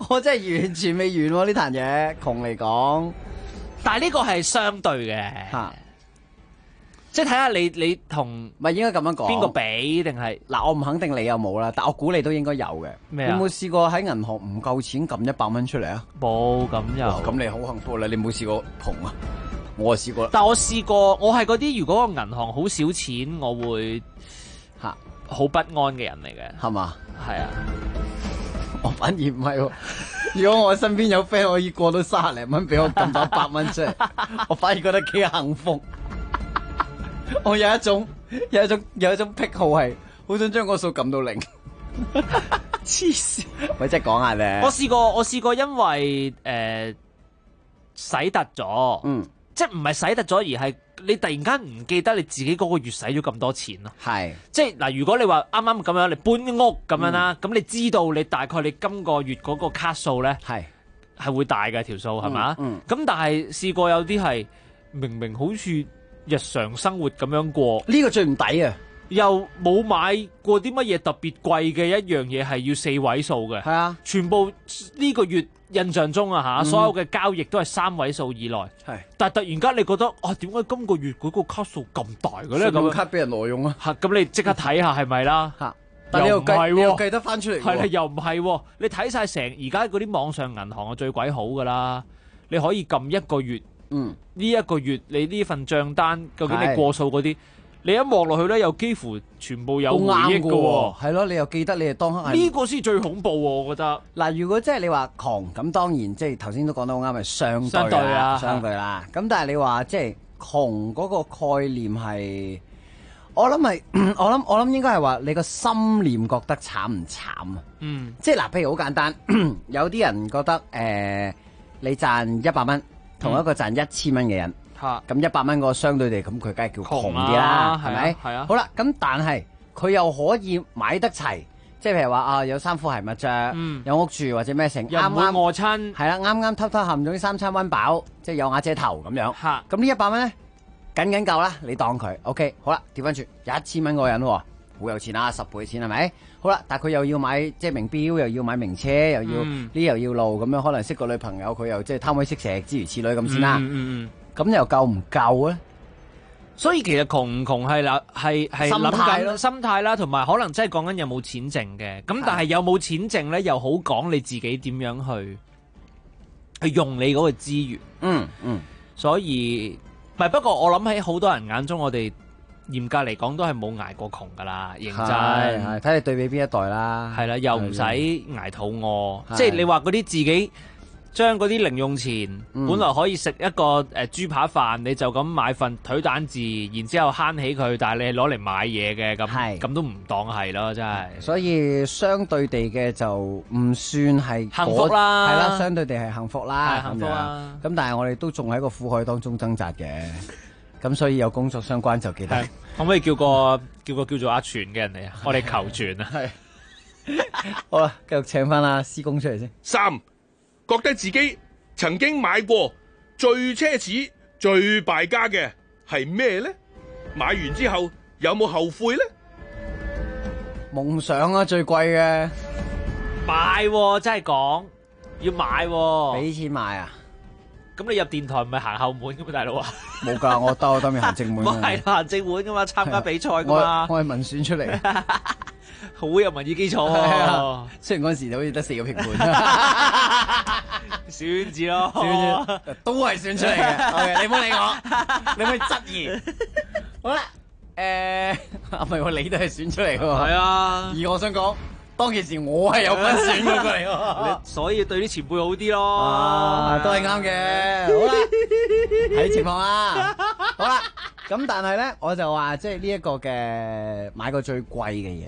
我真係完全未完喎呢壇嘢，窮嚟講。 但係呢個係相對嘅，即係睇下你同唔係應該咁樣講邊個比定係嗱？我唔肯定你有冇啦，但我估你都應該有嘅。 咩啊？ 有冇試過喺銀行唔夠錢撳100蚊出嚟啊？ 冇咁有。 咁你好幸福啦！你冇試過窮啊？我試過啦。 但我試過，我係嗰啲如果個銀行好少錢，我會好不安嘅人嚟嘅， 係嘛？ 係啊。 我反而唔係喎，如果我身邊有 friend 可以過到30零蚊俾我撳到100蚊出嚟，我反而覺得幾幸福。我有一種癖好係，好想將個數撳到0。黐線，咪即係講下咧。 我試過，因為洗突咗，即係唔係洗突咗，而係你突然間唔記得你自己嗰個月使咗咁多錢咯。 係， 即係嗱，如果你話啱啱咁樣你搬屋咁樣啦，咁你知道你大概你今個月嗰個卡數咧係會大嘅條數係嘛？咁但係試過有啲係明明好似日常生活咁樣過， 呢個最唔抵啊！ 又冇買過啲乜嘢特別貴嘅一樣嘢係要4位數嘅， 係啊， 全部呢個月印象中啊所有嘅交易都係3位數以內，係，但係突然間你覺得啊，點解今個月嗰個卡數咁大嘅咧？ 咁卡俾人挪用啊！ 咁你即刻睇下係咪啦？ 但你又計得翻出嚟， 係啦，又唔係，你睇晒成而家嗰啲網上銀行係最鬼好噶啦，你可以撳1個月，呢一個月你呢份賬單究竟你過數嗰啲？你一望落去咧，又幾乎全部有回憶嘅喎， 係咯，你又記得你係當刻係呢個先最恐怖喎，我覺得。 嗱，如果即係你話窮，咁當然即係頭先都講得好啱，係相對啦，相對啦。咁但係你話即係窮嗰個概念係，我諗我諗應該係話你個心念覺得慘唔慘啊？即係嗱，譬如好簡單，有啲人覺得你賺100蚊，同一個賺1000蚊嘅人。咁100蚊個相對地，咁佢梗係叫窮啲啦，係咪？係啊。好啦，咁但係佢又可以買得齊，即係譬如話有衫褲鞋襪着，有屋住或者咩成， 又唔會餓親。係啦，啱啱偷含咗啲3餐溫飽，即係有瓦遮頭咁樣。咁呢100蚊咧，緊夠啦，你當佢 OK。好啦，調翻轉1000蚊個人喎，好有錢啦，10倍錢係咪？好啦，但係佢又要買即係名錶，又要買名車，又要呢又要路咁樣，可能識個女朋友，佢又即係貪威識食，諸如此類咁先啦。咁又夠唔夠咧？ 所以其實窮唔窮係啦，係諗緊心態啦，同埋可能真係講緊有冇錢剩嘅。咁但係有冇錢剩咧，又好講你自己點樣去用你嗰個資源。所以不過我諗喺好多人眼中，我哋嚴格嚟講都係冇捱過窮噶啦，認真。 係睇你對比邊一代啦。 係啦，又唔使捱肚餓，即係你話嗰啲自己。將嗰啲零用錢，本來可以食一個豬扒飯，你就咁買份腿蛋治，然之後慳起佢，但係你係攞嚟買嘢嘅，咁都唔當係咯，真係。 所以相對地嘅就唔算係幸福啦， 係啦，相對地係幸福啦， 幸福啦。 咁但係我哋都仲喺個苦海當中掙扎嘅，咁所以有工作相關就記得。 可唔可以叫個叫做阿全嘅人嚟啊？我哋求全啊！ 係。好啦，繼續請翻阿師公出嚟先。 3。覺得自己曾經買過最奢侈、最敗家嘅係咩呢？買完之後有冇後悔呢？ 夢想啊，最貴嘅買真係講要買， 俾錢買啊！ 咁你入電台唔係行後門噶嘛，大佬啊？ 冇噶，我兜面行正門。 我係行正門噶嘛，參加比賽噶嘛。 我係民選出嚟。 好有民意基礎喎， 雖然嗰陣時就好似得4個評判， 選字咯， 都係選出嚟嘅。OK， 你唔好理我，你唔可以質疑。好啦，唔係喎，你都係選出嚟嘅喎。 係啊， 而我想講，當其時我係有份選嗰個嚟喎， 所以對啲前輩好啲咯。 都係啱嘅。好啦，睇情況啦。好啦。咁但係咧，我就話即係呢一個嘅買過最貴嘅嘢。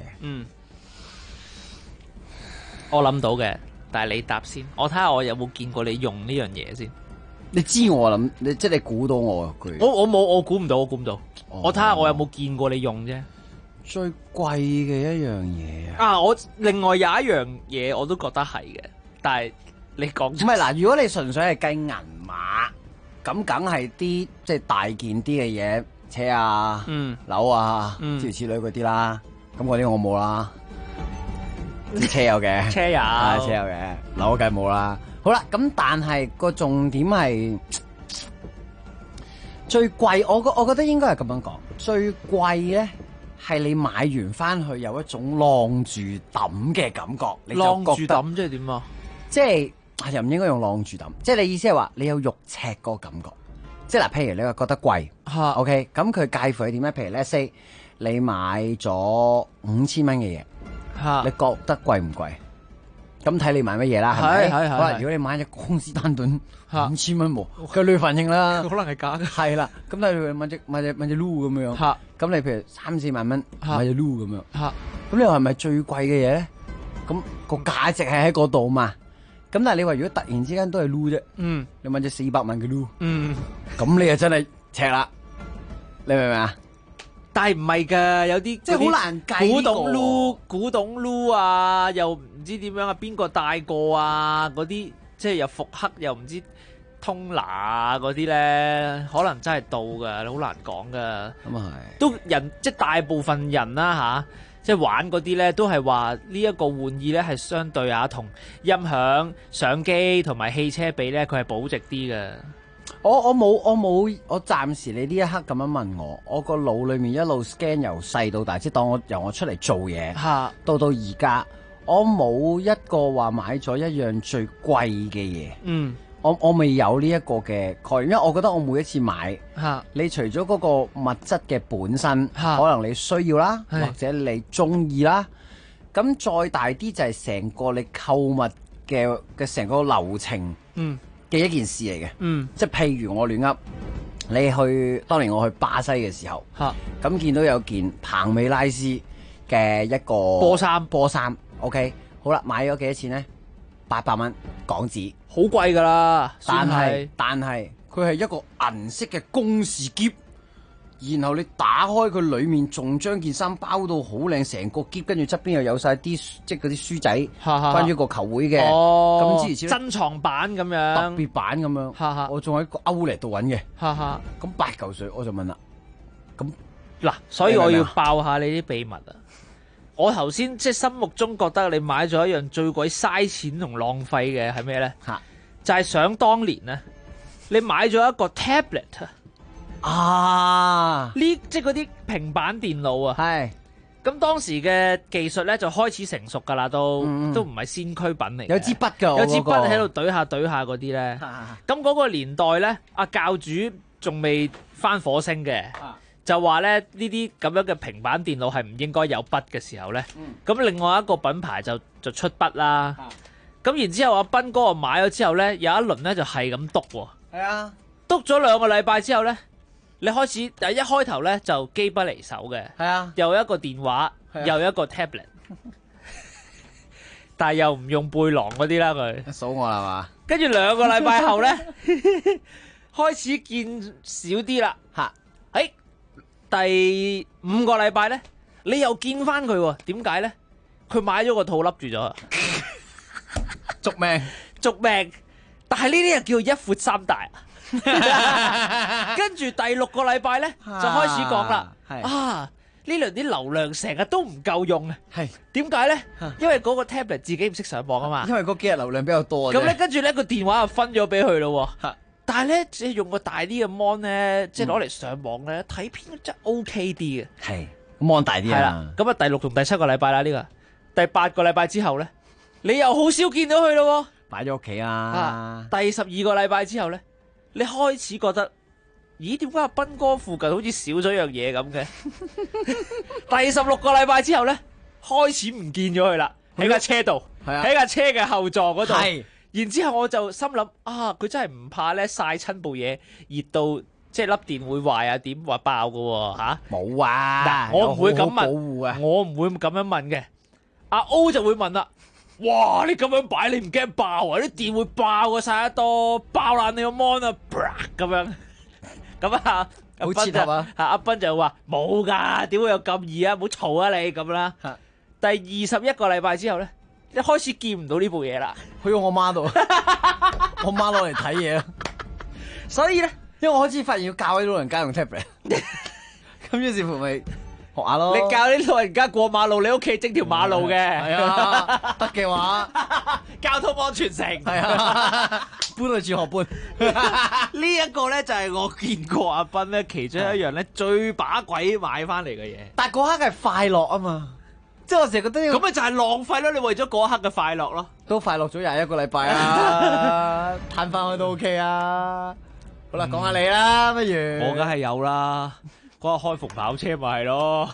我諗到嘅，但係你答先，我睇下我有冇見過你用呢樣嘢先。 你知我諗，即係你估到我句。 我冇，我估唔到，我估唔到。我睇下我有冇見過你用啫。 最貴嘅一樣嘢啊！ 我另外有一樣嘢我都覺得係嘅，但係你講唔係嗱，如果你純粹係計銀碼，咁梗係啲即係大件啲嘅嘢，車啊、樓啊、諸如此類嗰啲啦。咁嗰啲我冇啦。 車有嘅， 車有， 車有嘅，樓梗係冇啦。好啦，咁但係個重點係最貴，我覺得應該係咁樣講，最貴咧係你買完翻去有一種晾住抌嘅感覺，你就晾住覺得抌即係點啊？ 即係又唔應該用晾住抌，即係你意思係話你有肉赤嗰個感覺。即係嗱，譬如你話覺得貴，OK，咁佢介乎係點咧？譬如 let's say 你買咗5000蚊嘅嘢，你覺得貴唔貴？咁睇你買乜嘢啦，係咪？係。好啦，如果你買隻江詩丹頓5000蚊喎，佢女反應啦， 可能係假嘅。係啦，咁但係買隻 Lou 咁樣，咁你譬如3-4萬蚊買隻 Lou 咁樣，咁你話係咪最貴嘅嘢咧？咁個價值係喺嗰度嘛？咁但係你話如果突然之間都係 Lou 啫，你買隻400萬嘅 Lou，咁你就真係赤啦，你明唔明啊？ 但係唔係㗎，有啲即係好難計古董擼啊，又唔知點樣啊，邊個帶過啊？嗰啲即係又復刻又唔知通拿啊嗰啲咧，可能真係到㗎，好難講㗎。 咁啊係， 都人即係大部分人啦嚇。即係玩嗰啲咧，都係話呢一個玩意咧係相對同音響、相機同埋汽車比咧，佢係保值啲嘅。 我冇，我暫時你呢一刻咁樣問我個腦裏面一路 scan 由細到大，即係當由我出嚟做嘢，到而家，我冇一個話買咗一樣最貴嘅嘢。我未有呢一個嘅概念，因為我覺得我每一次買，你除咗嗰個物質嘅本身，可能你需要啦，或者你中意啦，咁再大啲就係成個你購物嘅成個流程嘅一件事嚟嘅。即係譬如我亂噏，你當年我去巴西嘅時候，咁見到有件彭美拉斯嘅一個波衫 ，OK， 好啦，買咗幾多錢咧？800蚊港紙。 好貴噶啦， 但係佢係一個銀色嘅公事篋，然後你打開佢裏面仲將件衫包到好靚，成個篋，跟住側邊又有晒啲即係嗰啲書仔，關於個球會嘅，咁之前珍藏版咁樣， 特別版咁樣，我仲喺個Outlet度揾嘅，咁8嚿水，我就問啦，咁嗱，所以我要爆下你啲秘密啊！我頭先即係心目中覺得你買咗一樣最鬼嘥錢同浪費嘅係咩咧？就係想當年咧，你買咗一個 tablet 即係嗰啲平板電腦啊。係。咁當時嘅技術咧就開始成熟噶啦，都唔係先驅品嚟。有支筆㗎，有支筆喺度懟下嗰啲咧。咁嗰個年代咧，阿教主仲未返火星嘅。就話咧呢啲咁樣嘅平板電腦係唔應該有筆嘅時候咧，咁另外一個品牌就出筆啦。咁然之後阿斌哥買咗之後咧，有一輪咧就係咁篤喎。係啊，篤咗2個禮拜之後咧，你開始一開頭咧就機不離手嘅。係啊，又一個電話，又一個 tablet， 但係又唔用背囊嗰啲啦佢。 數我啦嘛。跟住2個禮拜後咧，開始見少啲啦。第5個禮拜咧，你又見翻佢喎？點解咧？佢買咗個套笠住咗， 續命。 但係呢啲又叫1闊3大。跟住第6個禮拜咧，就開始講啦。呢輪啲流量成日都唔夠用啊。係點解咧？因為嗰個 tablet 自己唔識上網啊嘛。 因為嗰幾日流量比較多。 咁咧，跟住咧個電話就分咗俾佢咯。但係咧，即係用個大啲嘅 mon 咧，即係攞嚟上網咧，睇片真係 OK 啲嘅。 係 mon 大啲啊！ 咁啊，第6同第7個禮拜啦，呢個第8個禮拜之後咧，你又好少見到佢咯。 擺咗屋企啊！ 第12個禮拜之後咧，你開始覺得，咦？點解阿斌哥附近好似少咗樣嘢咁嘅？第16個禮拜之後咧，開始唔見咗佢啦，喺架車度，喺架車嘅後座嗰度。然之後我就心諗佢真係唔怕咧曬親部嘢熱到即係粒電會壞啊？點話爆㗎喎嚇？冇啊！我唔會咁問，我唔會咁樣問嘅。阿 O 就會問啦：哇！你咁樣擺，你唔驚爆啊？啲電會爆啊！曬得多，爆爛你個 mon 啊！咁樣咁啊！好切合啊！阿斌就話冇㗎，點會有咁易啊？唔好嘈啊你咁啦。第21個禮拜之後咧。一開始見唔到呢部嘢啦， 去咗我媽度，我媽攞嚟睇嘢啦。所以咧，因為我開始發現要教啲老人家用 tablet，咁於是乎咪學下咯。 你教啲老人家過馬路，你屋企整條馬路嘅， 係啊，得嘅話， 交通安全城係啊，搬去住學搬。 呢一個咧就係我見過阿斌咧其中一樣咧最把鬼買翻嚟嘅嘢。 但係嗰刻係快樂啊嘛，即係我成日覺得咁咪就係浪費咯，你為咗嗰刻嘅快樂咯。 都快樂咗21個禮拜啊，攤翻去都 OK 啊。好啦，講下你啦，不如我梗係有啦，嗰日開篷跑車咪係咯，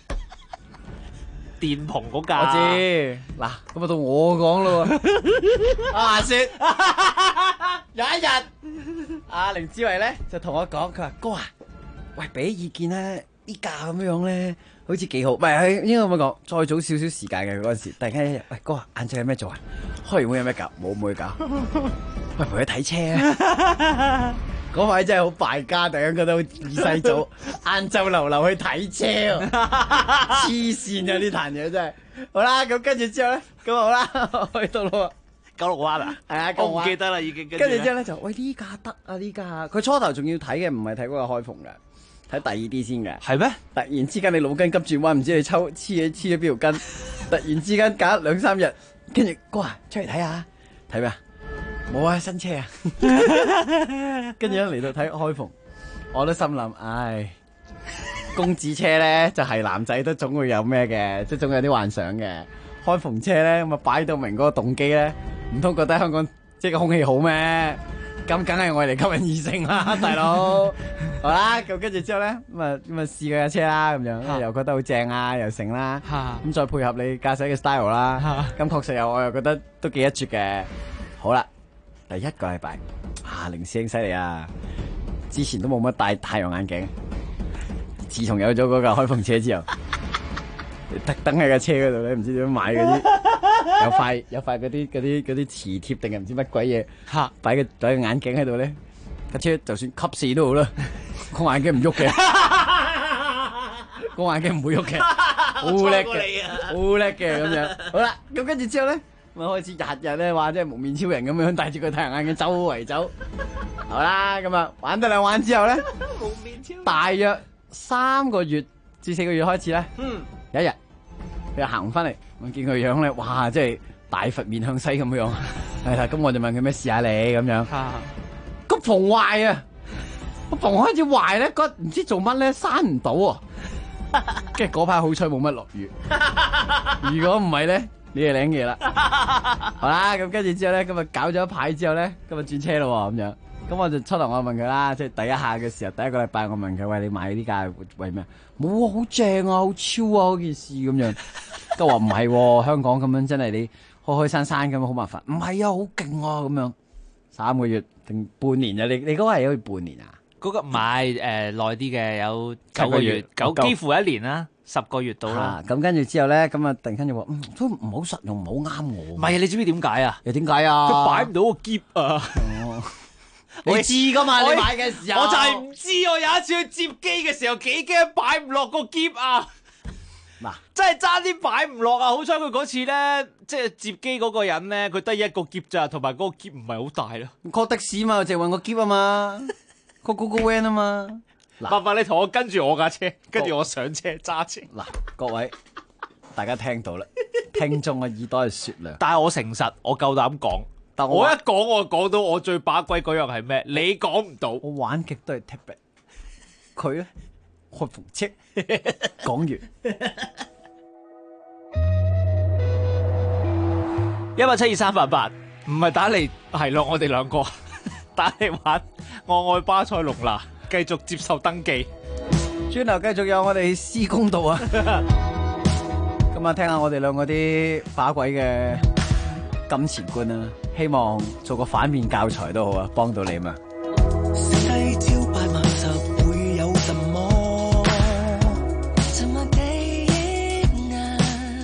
電篷嗰架。 我知，嗱咁啊到我講咯喎。話說有一日，阿凌志偉咧就同我講，佢話哥啊，喂俾意見咧，呢架咁樣咧好似幾好，唔係應該咁講，再早少少時間嘅嗰陣時，突然間一日，喂哥啊，晏晝有咩做啊？開完會有咩搞？冇去搞。喂陪佢睇車啊！嗰位真係好敗家，突然間覺得好二世祖，晏晝流去睇車，黐線啊！呢壇嘢真係。好啦，咁跟住之後咧，咁好啦，去到咯， 九龍灣啊， 係啊， 我唔記得啦已經。 跟住之後咧就，喂呢架得啊呢架，佢初頭仲要睇嘅，唔係睇嗰個開篷嘅，睇第二啲先嘅。 係咩？ 突然之間你腦筋急轉彎，唔知你黐咗邊條筋，突然之間隔2-3日，跟住哥啊出嚟睇下，睇咩啊？冇啊，新車啊！跟住一嚟到睇開篷，我都心諗，唉，公子車咧就係男仔都總會有咩嘅，即係總有啲幻想嘅。開篷車咧咁啊擺到明嗰個動機咧，唔通覺得香港即係個空氣好咩？咁梗係我嚟吸引異性啦，大佬。好啦，咁跟住之後咧咁啊試佢架車啦，咁樣又覺得好正啊，又成啦。咁再配合你駕駛嘅 style 啦，咁確實我又覺得都幾一絕嘅。好啦。第1個禮拜，凌師兄犀利啊！之前都冇乜戴太陽眼鏡，自從有咗嗰架開篷車之後，特登喺架車嗰度咧，唔知點樣買嗰啲，有塊嗰啲磁貼定係唔知乜鬼嘢，擺個眼鏡喺度咧，架車就算吸視都好啦，個眼鏡唔喐嘅，個眼鏡唔會喐嘅，好叻嘅，好叻嘅咁樣。好啦，咁跟住之後咧。咁開始日日咧話即係蒙面超人咁樣戴住個太陽眼鏡周圍走，好啦咁啊玩得2玩之後咧，大約3個月至4個月開始咧，有一日佢行翻嚟，我見佢樣咧，哇，即係大佛面向西咁樣，係啦，咁我就問佢咩事啊你咁樣，個篷壞啊，個篷開始壞咧，唔知做乜咧閂唔到啊，跟住嗰排好彩冇乜落雨，如果唔係咧。呢嘢領嘢啦，好啦，咁跟住之後咧，今日搞咗一排之後咧，今日轉車咯咁樣，咁我就初頭我問佢啦，即係第一下嘅時候，第1個禮拜我問佢，喂，你買呢架為咩？冇啊，好正啊，好超啊嗰件事咁樣，都話唔係，香港咁樣真係你開開山山咁樣好麻煩，唔係啊，好勁啊咁樣，3個月定半年啊？你嗰個係好似半年啊？ 嗰個唔係耐啲嘅，有9個月，幾乎1年啦。10個月到啦， 咁跟住之後咧，咁啊突然間就話，都唔好實用，唔好啱我。 唔係啊，你知唔知點解啊？ 又點解啊？ 佢擺唔到個篋啊！ 你知噶嘛？你買嘅時候， 我就係唔知。我有一次去接機嘅時候，幾驚擺唔落個篋啊！嗱，真係爭啲擺唔落啊！好彩佢嗰次咧，即係接機嗰個人咧，佢得1個篋咋，同埋嗰個篋唔係好大咯。 call 的士嘛，淨係搵個篋啊嘛，call Google Van 啊嘛。 麻煩你同我跟住我架車，跟住我上車揸車。 嗱，各位大家聽到啦，聽眾嘅耳朵係雪亮。 但係我誠實，我夠膽講。但我一講，我講到我最把鬼嗰樣係咩？你講唔到。 我玩極都係 tip 佢咧開篷車。講完。 172-388，唔係打嚟係咯，我哋2個打嚟玩我愛巴塞隆拿。繼續接受登記， 轉頭繼續有我哋施工道啊！今晚聽下我哋2個啲把鬼嘅金錢觀啊，希望做個反面教材都好啊，幫到你嘛。 西招拜晚十會有什麼？沉默地憶啊，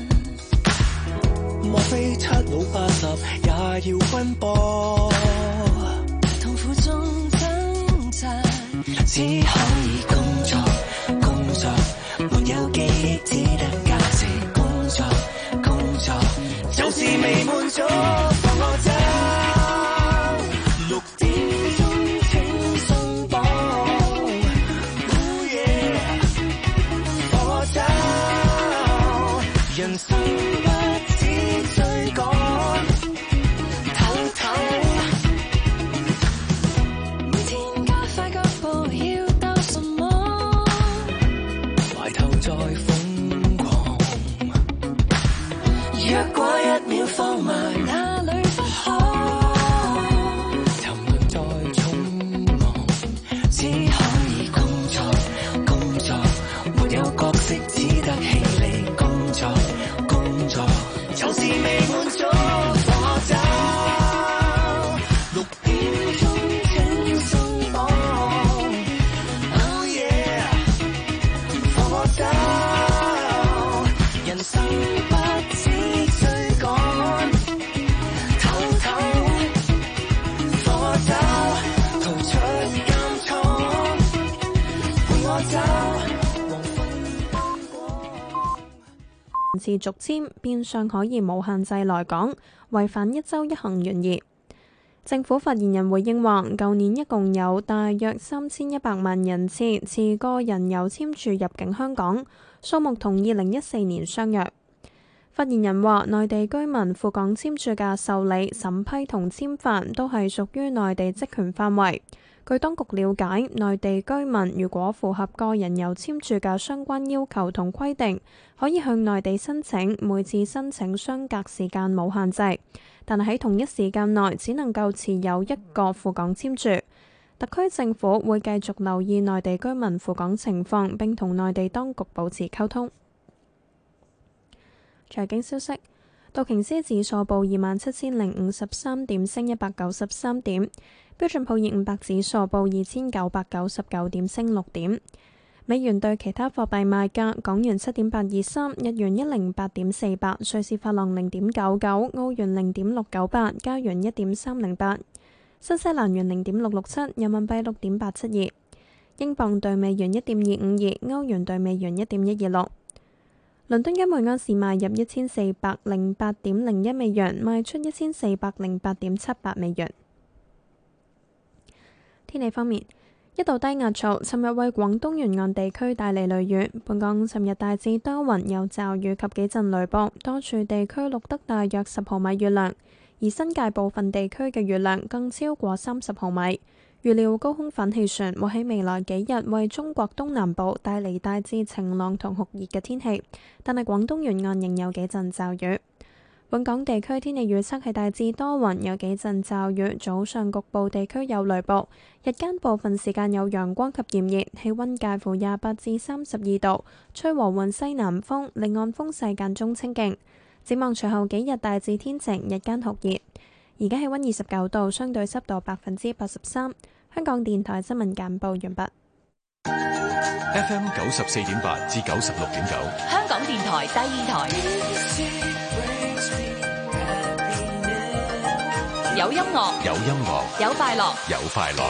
莫非7老80也要奔波？痛苦中掙扎。只可以工作，工作，沒有記憶，只得價值。工作，工作，就是未滿足，放我走。6點鐘請鬆綁，放我走。 人生不止追趕，唞唞。每天加快腳步，要到什麼？埋頭再瘋狂。若果一秒放慢，哪裏不可？沉淪在匆忙，只可以工作，工作，沒有角色，只得氣力工作，工作，就是未滿足。火走6點鐘請鬆綁 ，Oh yeah， 火走，人生不止追趕，唞唞，火走，逃出監倉，陪我走。 持續簽變相可以無限制來港，違反一週一行原意。政府發言人回應話，舊年一共有大約3100萬人次持個人遊簽注入境香港，數目同2014年相若。發言人話，內地居民赴港簽注嘅受理、審批同簽發都係屬於內地職權範圍。據當局了解，內地居民如果符合個人遊簽注嘅相關要求同規定，可以向內地申請，每次申請相隔時間冇限制，但係喺同一時間內只能夠持有一個赴港簽注。特區政府會繼續留意內地居民赴港情況，並同內地當局保持溝通。財經消息，道瓊斯指數報27,053點，升193點。標準普爾500指數報2999點，升6點。美元對其他貨幣賣價：港元7.823，日元108.48，瑞士法郎0.99，澳元0.698，加元1.308，新西蘭元0.667，人民幣6.872，英鎊對美元1.252，歐元對美元1.126。倫敦金每盎司賣入1408.01美元，賣出1408.78美元。天氣方面，一道低壓槽尋日為廣東沿岸地區帶嚟雷雨。本港尋日大致多雲，有驟雨及幾陣雷暴，多處地區錄得大約10毫米雨量，而新界部分地區嘅雨量更超過30毫米。預料高空反氣旋會喺未來幾日為中國東南部帶嚟大致晴朗同酷熱嘅天氣，但係廣東沿岸仍有幾陣驟雨。本港地區天氣預測係大致多雲，有幾陣驟雨，早上局部地區有雷暴，日間部分時間有陽光及炎熱，氣溫介乎28至32度，吹和緩西南風，離岸風勢間中清勁。展望隨後幾日大致天晴，日間酷熱。而家氣溫29度，相對濕度83%。香港電台新聞簡報完畢。 FM 94.8至96.9， 香港電台第二台。有音樂， 有音樂， 有快樂， 有快樂。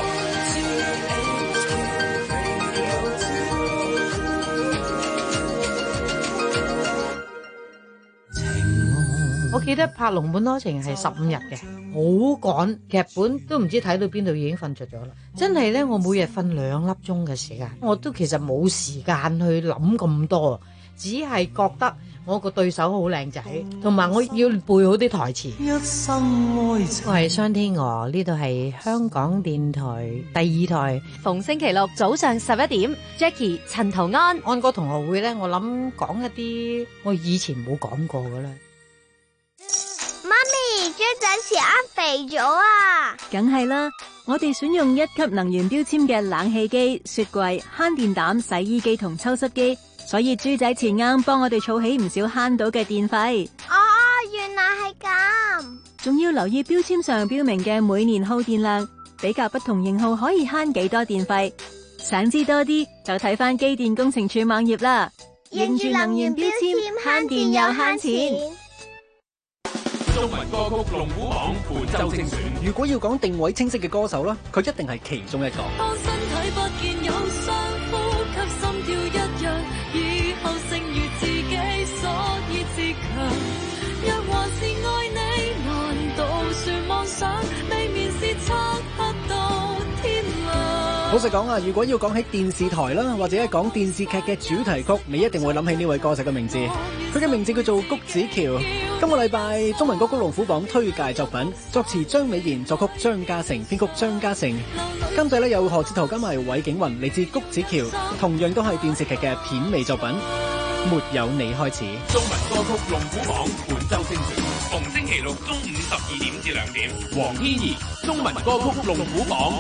我記得拍《龍本多情》係15日嘅，好趕，劇本都唔知睇到邊度已經瞓着咗啦。真係咧，我每日瞓2粒鐘嘅時間，我都其實冇時間去諗咁多，只係覺得我個對手好靚仔，同埋我要背好啲台詞。一生愛情，我係商天娥，呢度係香港電台第二台， 逢星期六早上11點 ，Jackie 陳圖安安歌同學會咧，我諗講一啲我以前冇講過嘅啦。 媽咪，豬仔前啱肥咗啊！ 梗係啦，我哋選用1級能源標籤嘅冷氣機、雪櫃、慳電膽、洗衣機同抽濕機，所以豬仔前啱幫我哋儲起唔少慳到嘅電費。 哦，原來係咁。 仲要留意標籤上標明嘅每年耗電量，比較不同型號可以慳幾多電費。想知多啲就睇返機電工程署網頁啦。 認住能源標籤，慳電又慳錢。 中文歌曲龍虎榜本周精選。 如果要講定位清晰嘅歌手啦，佢一定係其中一個。 當身體不見有傷，呼吸心跳一樣，以後勝於自己，所以自強。若還是愛你，難道算妄想？未免是漆黑到天亮。 好老實講啊，如果要講起電視台啦，或者講電視劇嘅主題曲，你一定會諗起呢位歌手嘅名字。佢嘅名字叫做谷子喬。今個禮拜中文歌曲龍虎榜推介作品，作詞張美賢，作曲張家誠，編曲張家誠。監製有何志圖加埋韋景雲，嚟自谷子喬，同樣都係電視劇嘅片尾作品。沒有你開始。 中文歌曲龍虎榜本周精選，逢星期六中午12點至2點。黃天怡中文歌曲龍虎榜。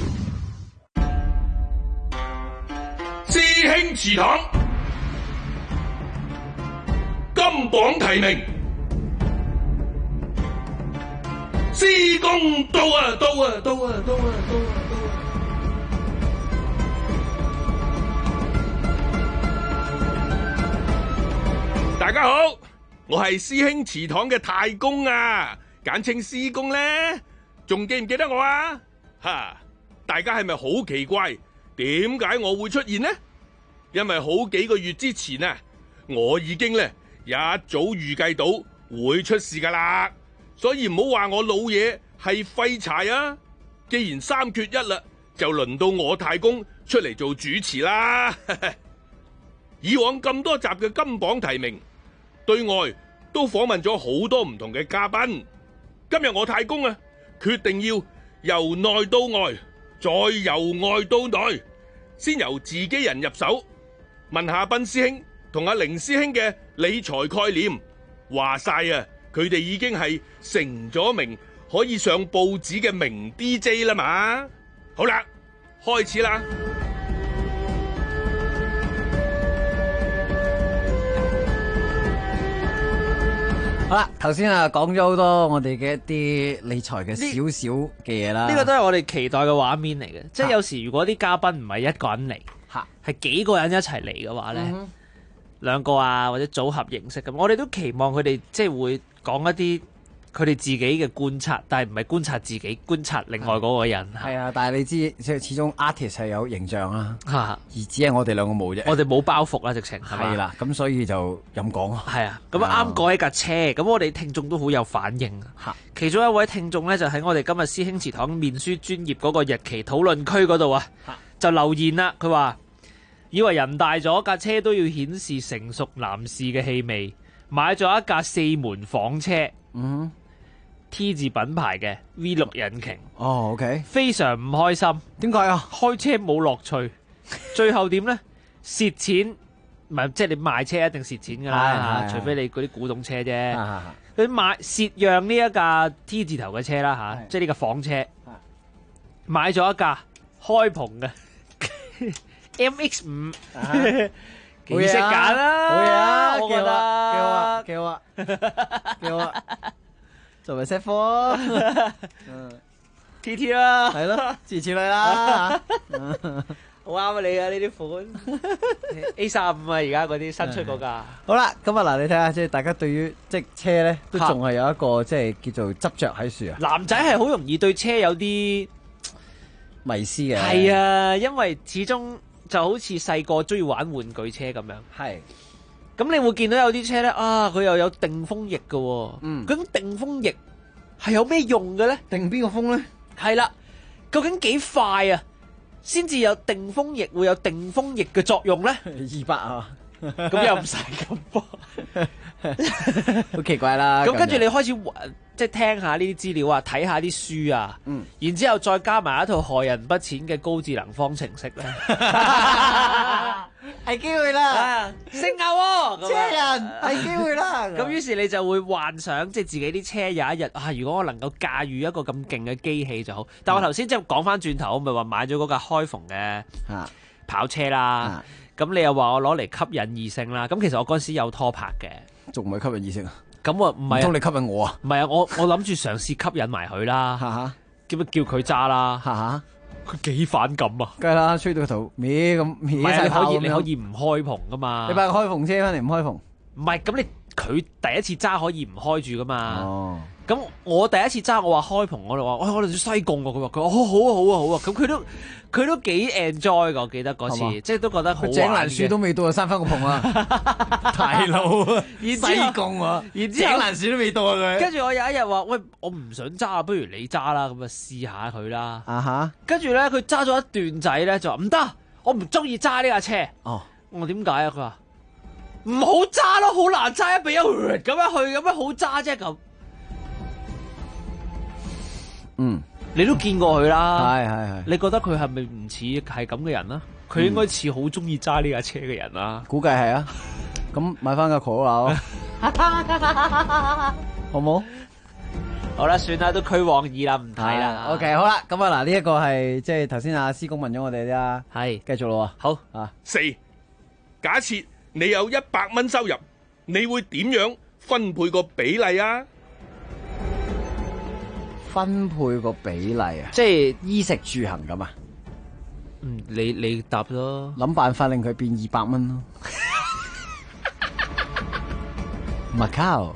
師兄祠堂金榜題名，施工到啊到啊到啊到啊到啊到啊！大家好，我係師兄祠堂嘅太公啊，簡稱師公咧，仲記唔記得我啊？哈！大家係咪好奇怪？點解我會出現呢？因為好幾個月之前啊，我已經咧一早預計到會出事噶啦，所以唔好話我老嘢係廢柴啊！既然3缺1啦，就輪到我太公出嚟做主持啦。以往咁多集嘅金榜題名，對外都訪問咗好多唔同嘅嘉賓。今日我太公啊，決定要由內到外，再由外到內，先由自己人入手，問下賓師兄同阿凌師兄嘅理財概念。話晒啊，佢哋已經係成咗名，可以上報紙嘅名 DJ 啦嘛。好啦，開始啦。 好啦，頭先啊講咗好多我哋嘅一啲理財嘅少少嘅嘢啦。 呢個都係我哋期待嘅畫面嚟嘅，即係有時如果啲嘉賓唔係一個人嚟，係幾個人一齊嚟嘅話咧，兩個啊或者組合形式咁，我哋都期望佢哋即係會講一啲佢哋自己嘅觀察，但係唔係觀察自己，觀察另外嗰個人。 係啊，但係你知即係始終 artist 係有形象啦， 而只係我哋兩個冇啫。 我哋冇包袱啦，直情係啦，咁所以就咁講咯。 係啊，咁啱講起架車，咁我哋聽眾都好有反應啊。其中一位聽眾咧就喺我哋今日師兄祠堂面書專頁嗰個日期討論區嗰度啊，就留言啦。佢話以為人大咗架車都要顯示成熟男士嘅氣味，買咗一架4門房車。T 字品牌嘅 V6 引擎。 哦 ，OK， 非常唔開心。點解啊？開車冇樂趣，最後點呢？蝕錢，唔係即係你賣車一定蝕錢噶啦，除非你嗰啲古董車啫。佢買蝕讓呢一架 T 字頭嘅車啦吓，即係呢個房車，買咗一架開篷嘅MX5，幾識揀啦， 好嘢啊， 我覺得幾好啊，幾好啊。做咪 set 貨 ，TT 啦， 係咯，支持你啦， 好啱啊你啊呢啲款 A35啊，而家嗰啲新出嗰架。 好啦，咁啊嗱，你睇下即係大家對於即係車咧，都仲係有一個即係叫做執着喺樹啊。 男仔係好容易對車有啲迷思嘅。 係啊，因為始終就好似細個中意玩玩具車咁樣。 係。 咁你會見到有啲車咧，啊佢又有定風翼嘅，究竟定風翼係有咩用嘅咧？ 定邊個風咧？ 係啦，究竟幾快啊，先至有定風翼會有定風翼嘅作用咧 ？200啊， 咁又唔使咁噃， 好奇怪啦。 咁跟住你開始即係聽下呢啲資料啊，睇下啲書啊，然之後再加埋一套害人不淺嘅高智能方程式咧。 係機會啦， 升壓喎， 車人係機會啦。 咁於是你就會幻想，即係自己啲車有一日啊，如果我能夠駕馭一個咁勁嘅機器就好。但我頭先即係講翻轉頭，我咪話買咗嗰架開篷嘅跑車啦。咁你又話我攞嚟吸引異性啦。咁其實我嗰時有拖拍嘅， 仲唔係吸引異性啊？ 咁我唔係， 唔通你吸引我啊？ 唔係啊，我諗住嘗試吸引埋佢啦。叫佢揸啦。佢幾反感啊！ 梗係啦，吹到個頭歪咁歪晒炮咁樣。 你可以唔開篷噶嘛？ 你買個開篷車翻嚟唔開篷？ 唔係咁佢第一次揸可以唔開住噶嘛？咁我第一次揸，我話開篷，我就話我哋去西貢喎。佢話好啊。咁佢都幾 enjoy 㗎，我記得嗰次，即係都覺得好玩嘅。 井蘭樹都未到就閂翻個篷啦，大佬啊！西貢啊，然之後井蘭樹都未到啊佢。 跟住我有一日話：喂，我唔想揸，不如你揸啦，咁啊試下佢啦。跟住咧，佢揸咗一段仔咧，就話唔得，我唔中意揸呢架車。我話點解啊？佢話唔好揸咯，好難揸，一比一咁樣去，有咩好揸啫咁？你都見過佢啦，係。你覺得佢係咪唔似係咁嘅人啊？佢應該似好中意揸呢架車嘅人啊？ 估計係啊。咁買翻架 Corolla 好冇？ 好啦，算啦，都俱往矣啦，唔睇啦。 OK， 好啦，咁啊嗱，呢一個係即係頭先阿師公問咗我哋啦， 係繼續咯。 好啊 ，4，假設你有100蚊收入，你會點樣分配個比例啊？ 分配個比例啊，即係衣食住行咁啊。 你答咯， 諗辦法令佢變200蚊咯。Macau，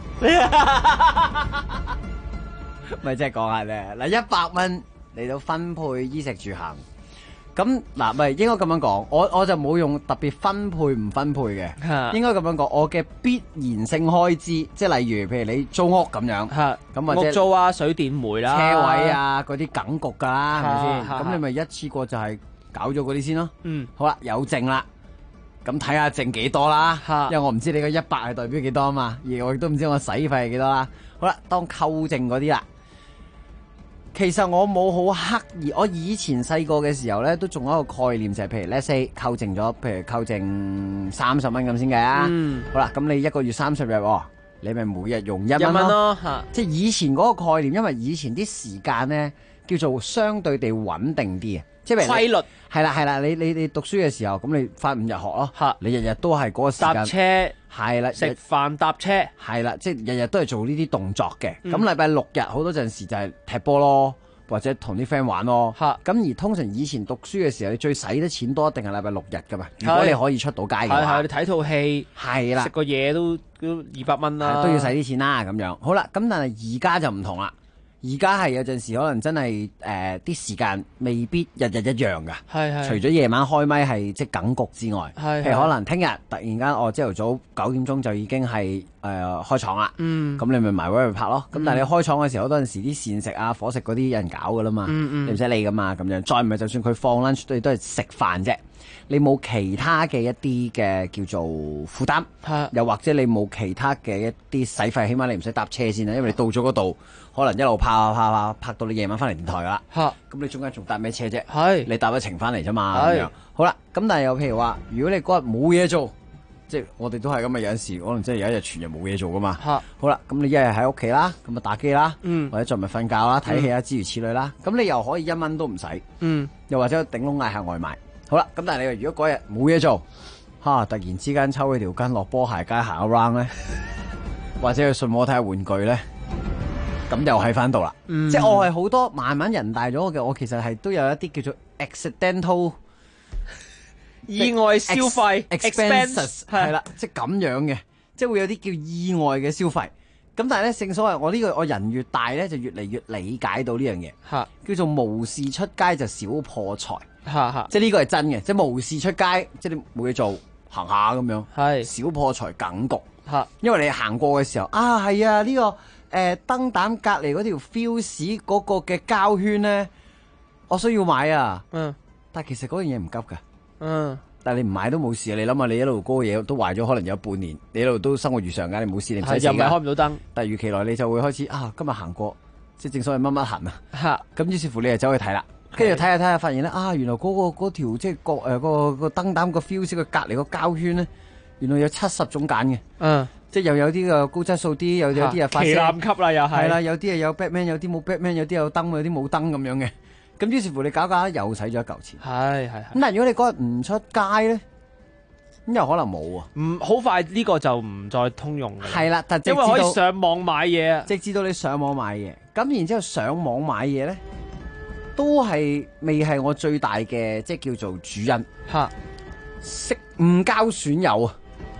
咪即係講下咧。嗱，100蚊嚟到分配衣食住行。咁嗱，咪應該咁樣講，我就冇用特別分配唔分配嘅，應該咁樣講，我嘅必然性開支，即係例如，譬如你租屋咁樣，咁或者屋租啊、水電煤啦、 車位啊嗰啲梗局噶啦，係咪先？咁你咪一次過就係搞咗嗰啲先咯。好啦，有剩啦，咁睇下剩幾多啦，因為我唔知你個100係代表幾多啊嘛，而我亦都唔知我使費係幾多啦。好啦，當扣剩嗰啲啦。其實我冇好刻意，我以前細個嘅時候咧，都仲有一個概念就係，譬如 let's say 扣剩咗，譬如扣剩30蚊咁先計啊。好啦，咁你一個月30日，你咪每日用1蚊咯。即係以前嗰個概念，因為以前啲時間咧叫做相對地穩定啲啊，即係規律。 係啦，你讀書嘅時候，咁你返5日學咯，你日日都係嗰個時間搭車， 係啦， 食飯搭車， 係啦，即係日日都係做呢啲動作嘅。咁禮拜6日好多陣時就係踢波咯，或者同啲 friend 玩咯。咁而通常以前讀書嘅時候，你最使得錢多一定係禮拜6日噶嘛。如果你可以出到街嘅話， 你睇套戲，係啦，食個嘢都200蚊啦， 都要使啲錢啦咁樣。好啦，咁但係而家就唔同啦。而家係有陣時可能真係啲時間未必日日一樣噶，除咗夜晚開咪係即係梗局之外，譬如可能聽日突然間朝頭早9點鐘就已經係開廠啦，咁你咪埋位去拍咯。咁但係你開廠嘅時候，好多陣時啲膳食啊、伙食嗰啲有人搞噶啦嘛，你唔使理噶嘛咁樣。再唔係就算佢放 lunch 都係食飯啫。你冇其他嘅一啲嘅叫做負擔，又或者你冇其他嘅一啲使費，起碼你唔使搭車先啦，因為你到咗嗰度，可能一路拍到你夜晚翻嚟電台噶啦。咁你中間仲搭咩車啫？你搭咗程翻嚟啫嘛。咁樣好啦，咁但係又譬如話，如果你嗰日冇嘢做，即係我哋都係咁嘅，有陣時可能真係有一日全日冇嘢做噶嘛。好啦，咁你一日喺屋企啦，咁啊打機啦，或者再咪瞓覺啦、睇戲啊，諸如此類啦。咁你又可以1蚊都唔使，又或者頂籠嗌下外賣。好啦，咁但係你如果嗰日冇嘢做，突然之間抽起條筋落波鞋街行 around 咧，或者去順我睇下玩具咧，咁又喺翻度啦。即係我係好多慢慢人大咗嘅，我其實係都有一啲叫做 accidental 意外消費 expenses 係啦，即係咁樣嘅，即係會有啲叫意外嘅消費。咁但係咧，正所謂我人越大咧，就越嚟越理解到呢樣嘢，叫做無事出街就少破財。即係呢個係真嘅，即係無事出街，即係你冇嘢做，行下咁樣，少破財梗局。因為你行過嘅時候係啊，呢個燈膽隔離嗰條 fuse 嗰個嘅膠圈咧，我需要買啊。但係其實嗰樣嘢唔急㗎。但係你唔買都冇事啊！你諗下，你一路嗰個嘢都壞咗，可能有半年，你一路都生活如常㗎，你冇事，你唔使死㗎。又唔係開唔到燈，但係預期內你就會開始今日行過，即係正所謂乜乜痕啊。咁於是乎你就走去睇啦。跟住睇下，發現咧原來嗰條即係個燈膽個 fuse 個隔離個膠圈咧，原來有70種揀嘅。即係又有啲高質素啲，有啲發旗艦級啦，又係啦，有啲有 Batman， 有啲冇 Batman， 有啲有燈，有啲冇燈咁樣嘅。咁於是乎你搞又使咗一嚿錢。係。咁但係如果你嗰日唔出街咧，咁又可能冇啊。 好快呢個就唔再通用嘅。係啦，但因為可以上網買嘢啊， 直至到你上網買嘢。咁然之後上網買嘢咧，都係未係我最大嘅即係叫做主因。識誤交損友啊！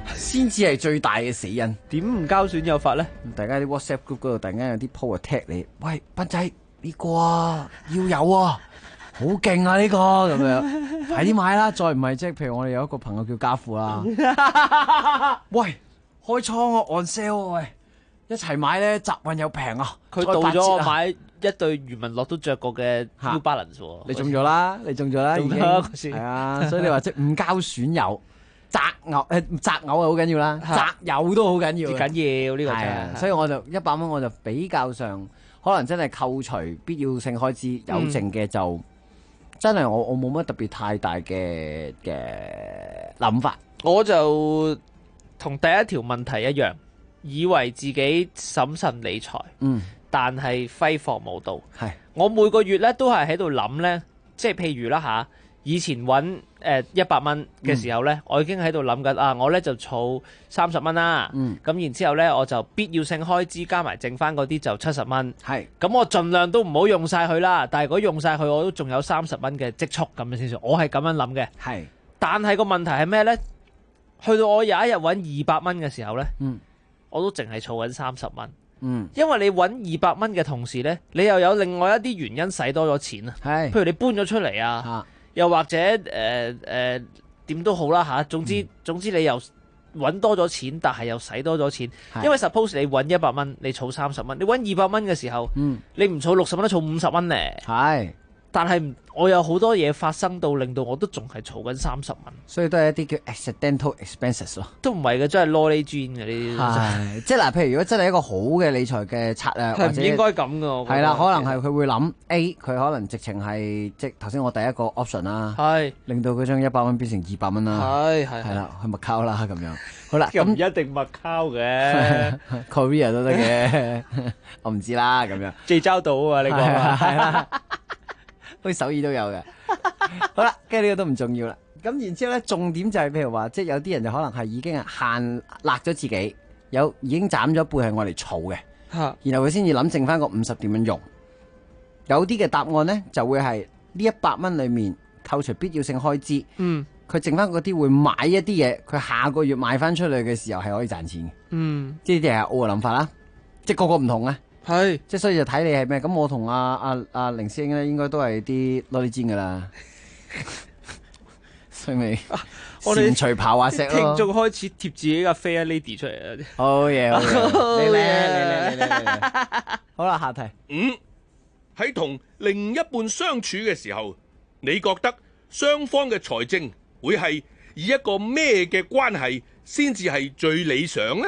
先至係最大嘅死因。 點唔交損友法咧？ 大家啲 WhatsApp group 嗰度突然間有啲 po 啊 tag 你，喂，斌仔呢個啊要有啊，好勁啊呢個咁樣，快啲買啦！再唔係即係譬如我哋有一個朋友叫家父啦，喂，開倉啊 on sale 啊，喂，一齊買咧集運又平啊！ 佢到咗我買一對余文樂都着過嘅 New Balance 喎， 你中咗啦，你中咗啦，已經係啊！所以你話即係唔交損友。擇偶係好緊要啦，擇友都好緊要， 緊要呢個真係。 所以我就100蚊我就比較上，可能真係扣除必要性開支，有剩嘅就真係我冇乜特別太大嘅諗法。 我就同第一條問題一樣，以為自己審慎理財，但係揮霍無度。 係我每個月咧都係喺度諗咧，即係譬如啦嚇。以前揾100蚊嘅時候呢，我已經喺度諗緊我呢就儲30蚊啦。咁然之後呢，我就必要性開支加埋剩翻嗰啲就70蚊。 係咁我盡量都唔好用晒佢啦。但係如果用晒佢，我都仲有30蚊嘅積蓄咁樣先算。我係咁樣諗嘅。 係。但係個問題係咩呢？去到我有一日揾200蚊嘅時候呢，我都淨係儲緊30蚊。因為你揾200蚊嘅同時呢，你又有另外一啲原因使多咗錢啊。 係。 譬如你搬咗出嚟啊。又或者點都好啦嚇，總之你又揾多咗錢，但係又使多咗錢，因為 suppose 你揾100蚊，你儲30蚊，你揾200蚊嘅時候，你唔儲60蚊都儲50蚊咧。 係， 但係我有好多嘢發生到令到我都仲係儲緊30蚊， 所以都係一啲叫 accidental expenses 咯。 都唔係嘅，真係攞你轉嘅呢啲。 即係嗱，譬如如果真係一個好嘅理財嘅策略， 係唔應該咁嘅。 係啦，可能係佢會諗 A，佢可能直情係即係頭先我第一個 option 啦， 係令到佢將100蚊變成200蚊啦，係啦，去 Macau 啦咁樣。好啦， 咁唔一定 Macau 嘅 ，Korea 都得嘅，我唔知啦咁樣。 濟州島啊，呢個係啦。 好似首爾都有嘅，好啦，跟住呢個都唔重要啦。咁然之後咧，重點就係譬如話，即係有啲人就可能係已經限勒咗自己，已經斬咗一半係我嚟儲嘅，然後佢先至諗剩翻個50點樣用。有啲嘅答案咧就會係呢100蚊裏面扣除必要性開支，佢剩翻嗰啲會買一啲嘢，佢下個月賣翻出去嘅時候係可以賺錢嘅，即係呢啲係我嘅諗法啦，即係個個唔同啊。 係， 即係所以就睇你係咩，咁我同阿凌師兄咧，應該都係啲攞啲尖噶啦，所以咪善隨跑下石咯。 聽眾開始貼自己嘅 Fair Lady 出嚟啦， 好嘢，你好啦，下題。 喺同另一半相處嘅時候，你覺得雙方嘅財政會係以一個咩嘅關係先至係最理想呢？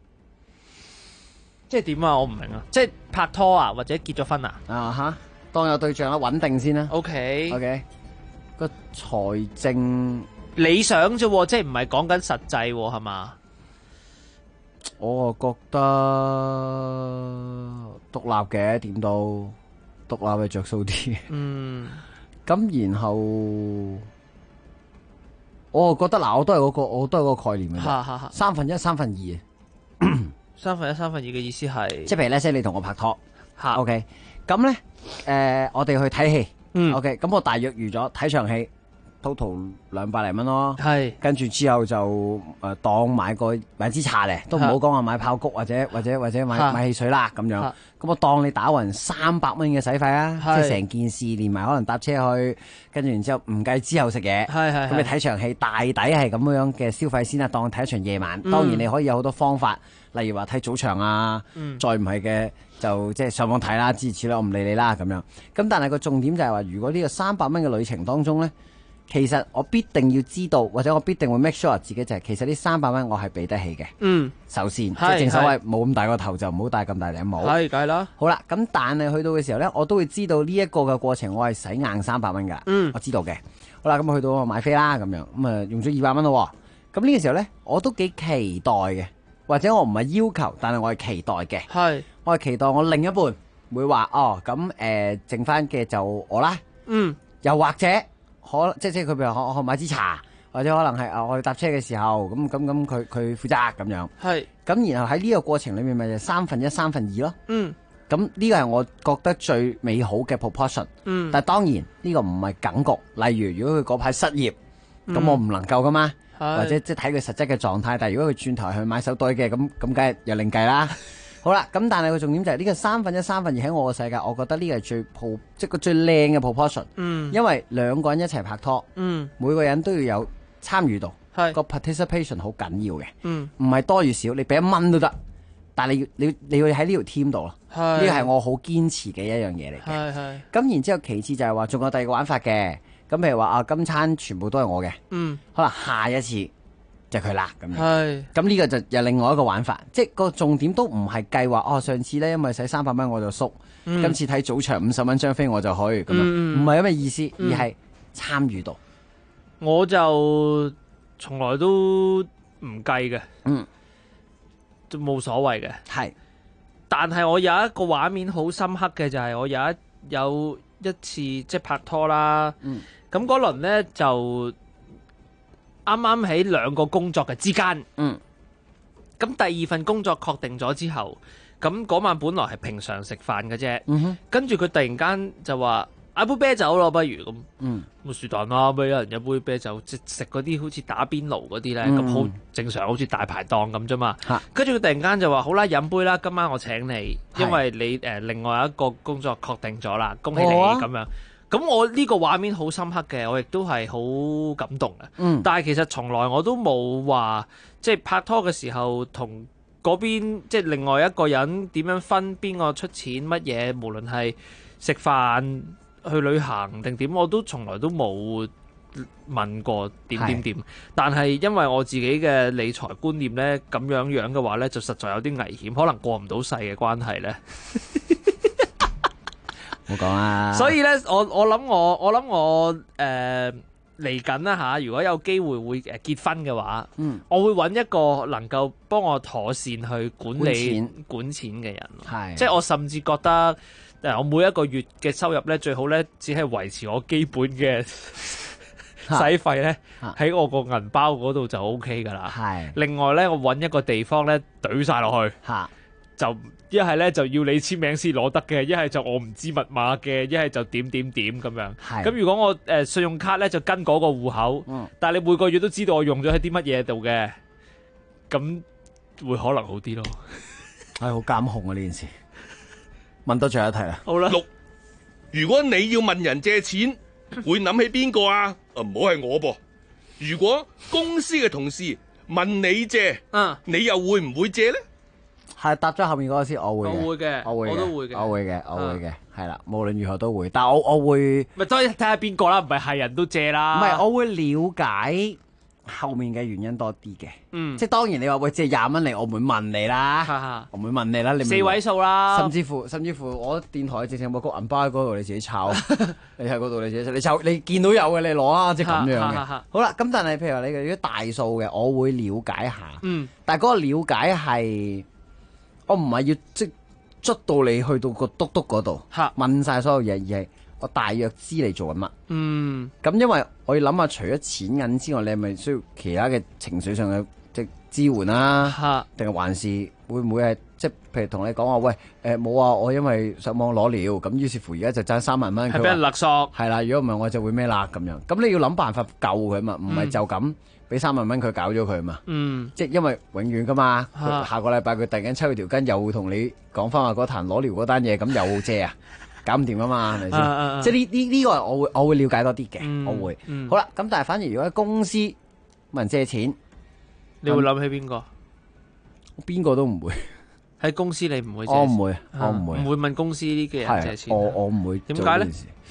即係點啊？我唔明啊！即係拍拖啊，或者結咗婚啊？ 當有對象啦，穩定先啦。 OK， 個財政理想啫，即係唔係講緊實際係嘛？ 我覺得獨立嘅，點都獨立係着數啲。咁然後我覺得嗱，我都係嗰個概念嘅，三分一三分二。 三分一三分二嘅意思係， 即係譬如咧，即係你同我拍拖，OK，咁咧，我哋去睇戲，OK，咁我大約預咗睇場戲 ，total 200零蚊咯， 係，跟住之後就當買支茶咧，都唔好講話買爆谷或者買汽水啦咁樣，咁我當你打勻300蚊嘅使費啊，即係成件事連埋可能搭車去，跟住然之後唔計之後食嘢，咁你睇場戲大抵係咁樣嘅消費先啦，當睇一場夜晚，當然你可以有好多方法。例如話睇早場啊，再唔係嘅就即係上網睇啦，支持啦，我唔理你啦咁樣。咁但係個重點就係話，如果呢個300蚊嘅旅程當中呢，其實我必定要知道，或者我必定會 make sure 自己就係，其實呢300蚊我係俾得起嘅。首先，即係正所謂冇咁大個頭就唔好戴咁大頂帽。 係，梗係啦。好啦， 咁但係去到嘅時候呢，我都會知道呢一個嘅過程，我係使硬300蚊噶。我知道嘅。好啦，咁去到我買飛啦咁樣，咁啊用咗200蚊咯。咁呢個時候呢，我都幾期待嘅。或者我唔係要求，但係我係期待嘅。係，我係期待我另一半會話咁剩翻嘅就我啦。又或者即係佢譬如我買支茶，或者可能係我哋搭車嘅時候，咁佢負責咁樣。係，咁然後喺呢個過程裏面咪就3分一3分二咯。咁呢個係我覺得最美好嘅 proportion。但係當然呢個唔係梗局。例如如果佢嗰排失業，咁我唔能夠噶嘛。 或者即係睇佢實質嘅狀態。但係如果佢轉頭去買手袋嘅，咁梗係又另計啦。好啦，咁但係個重點就係呢個1/3、1/3喺我嘅世界，我覺得呢個係即係個最靚嘅 proportion。因為兩個人一齊拍拖，每個人都要有參與度，個 participation 好緊要嘅，唔係多與少，你俾1蚊都得，但係你要喺呢條 team 度咯。呢個係我好堅持嘅一樣嘢嚟嘅。咁然之後其次就係話仲有第二個玩法嘅，咁譬如話今餐全部都係我嘅，可能下一次就佢啦咁樣。咁呢個就又另外一個玩法，即係個重點都唔係計劃上次呢因為使300蚊我就縮，今次睇早場50蚊張飛我就去咁樣，唔係咁嘅意思，而係參與度。 我就從來都唔計嘅，都冇所謂嘅。 係，但係我有一個畫面好深刻嘅就係我有一次即係拍拖啦，咁嗰輪呢就啱啱喺兩個工作嘅之間，咁第二份工作確定咗之後，咁嗰晚本來係平常食飯嘅啫，跟住佢突然間就話嗌杯啤酒咯，不如咁，咁是但啦，咪一人一杯啤酒，即食嗰啲好似打邊爐嗰啲咧，咁好正常，好似大排檔咁啫嘛。跟住佢突然間就話好啦，飲杯啦，今晚我請你，因為你另外一個工作確定咗啦，恭喜你咁樣。咁我呢個畫面好深刻嘅，我亦都係好感動嘅。但係其實從來我都冇話，即係拍拖嘅時候同嗰邊即係另外一個人點樣分邊個出錢乜嘢，無論係食飯、去旅行定點，我都從來都冇問過點。但係因為我自己嘅理財觀念呢，咁樣嘅話呢，就實在有啲危險，可能過唔到世嘅關係呢。 冇講啦， 所以咧，我諗我嚟緊啦吓，如果有機會會結婚嘅話，我會揾一個能夠幫我妥善去管錢嘅人，即係我甚至覺得我每一個月嘅收入咧，最好咧只係維持我基本嘅使費咧喺我個銀包嗰度就 OK 噶啦。另外咧，我揾一個地方咧懟晒落去，就一係咧就要你簽名先攞得嘅，一係就我唔知密碼嘅，一係就點咁樣。咁如果我信用卡咧就跟嗰個戶口，但係你每個月都知道我用咗喺啲乜嘢度嘅，咁會可能好啲咯。 係好監控啊呢件事。問多最後一題啦。 好啦。 6，如果你要問人借錢，會諗起邊個啊？唔好係我噃。如果公司嘅同事問你借，你又會唔會借咧？ 係答咗後面嗰個先，我會嘅， 我都會嘅， 係啦，無論如何都會。但係我會咪當然睇下邊個啦，唔係人都借啦。 唔係，我會了解後面嘅原因多啲嘅。即係當然你話喂借20蚊嚟，我唔會問你啦，我唔會問你啦。你 4位數啦， 甚至乎我電台直情冇個銀包喺嗰度，你自己抄，你喺嗰度你自己抄，你見到有嘅你攞啊，即係咁樣嘅。好啦，咁但係譬如話你如果大數嘅，我會了解下。但係嗰個了解係。我唔係要即捉到你去到個篤嗰度，問晒所有嘢，而係我大約知你做緊乜。咁因為我要諗下，除咗錢銀之外，你係咪需要其他嘅情緒上嘅即支援啦？定係還是會唔會係即譬如同你講話，喂冇啊，我因為上網攞料，咁於是乎而家就爭3萬蚊， 係俾人勒索。係啦，如果唔係我就會咩啦咁樣。咁你要諗辦法救佢嘛，唔係就咁。俾3萬蚊佢搞咗佢嘛，即係因為永遠噶嘛，下個禮拜佢突然間抽佢條筋，又會同你講翻話嗰壇攞料嗰單嘢，咁又借啊，搞唔掂啊嘛，係咪先？即係呢個我會了解多啲嘅，我會。好啦，咁但係反而如果喺公司問人借錢， 你會諗起邊個？ 邊個都唔會。 喺公司你唔會借？ 我唔會， 唔會問公司呢嘅人借錢。 我唔會。 點解咧？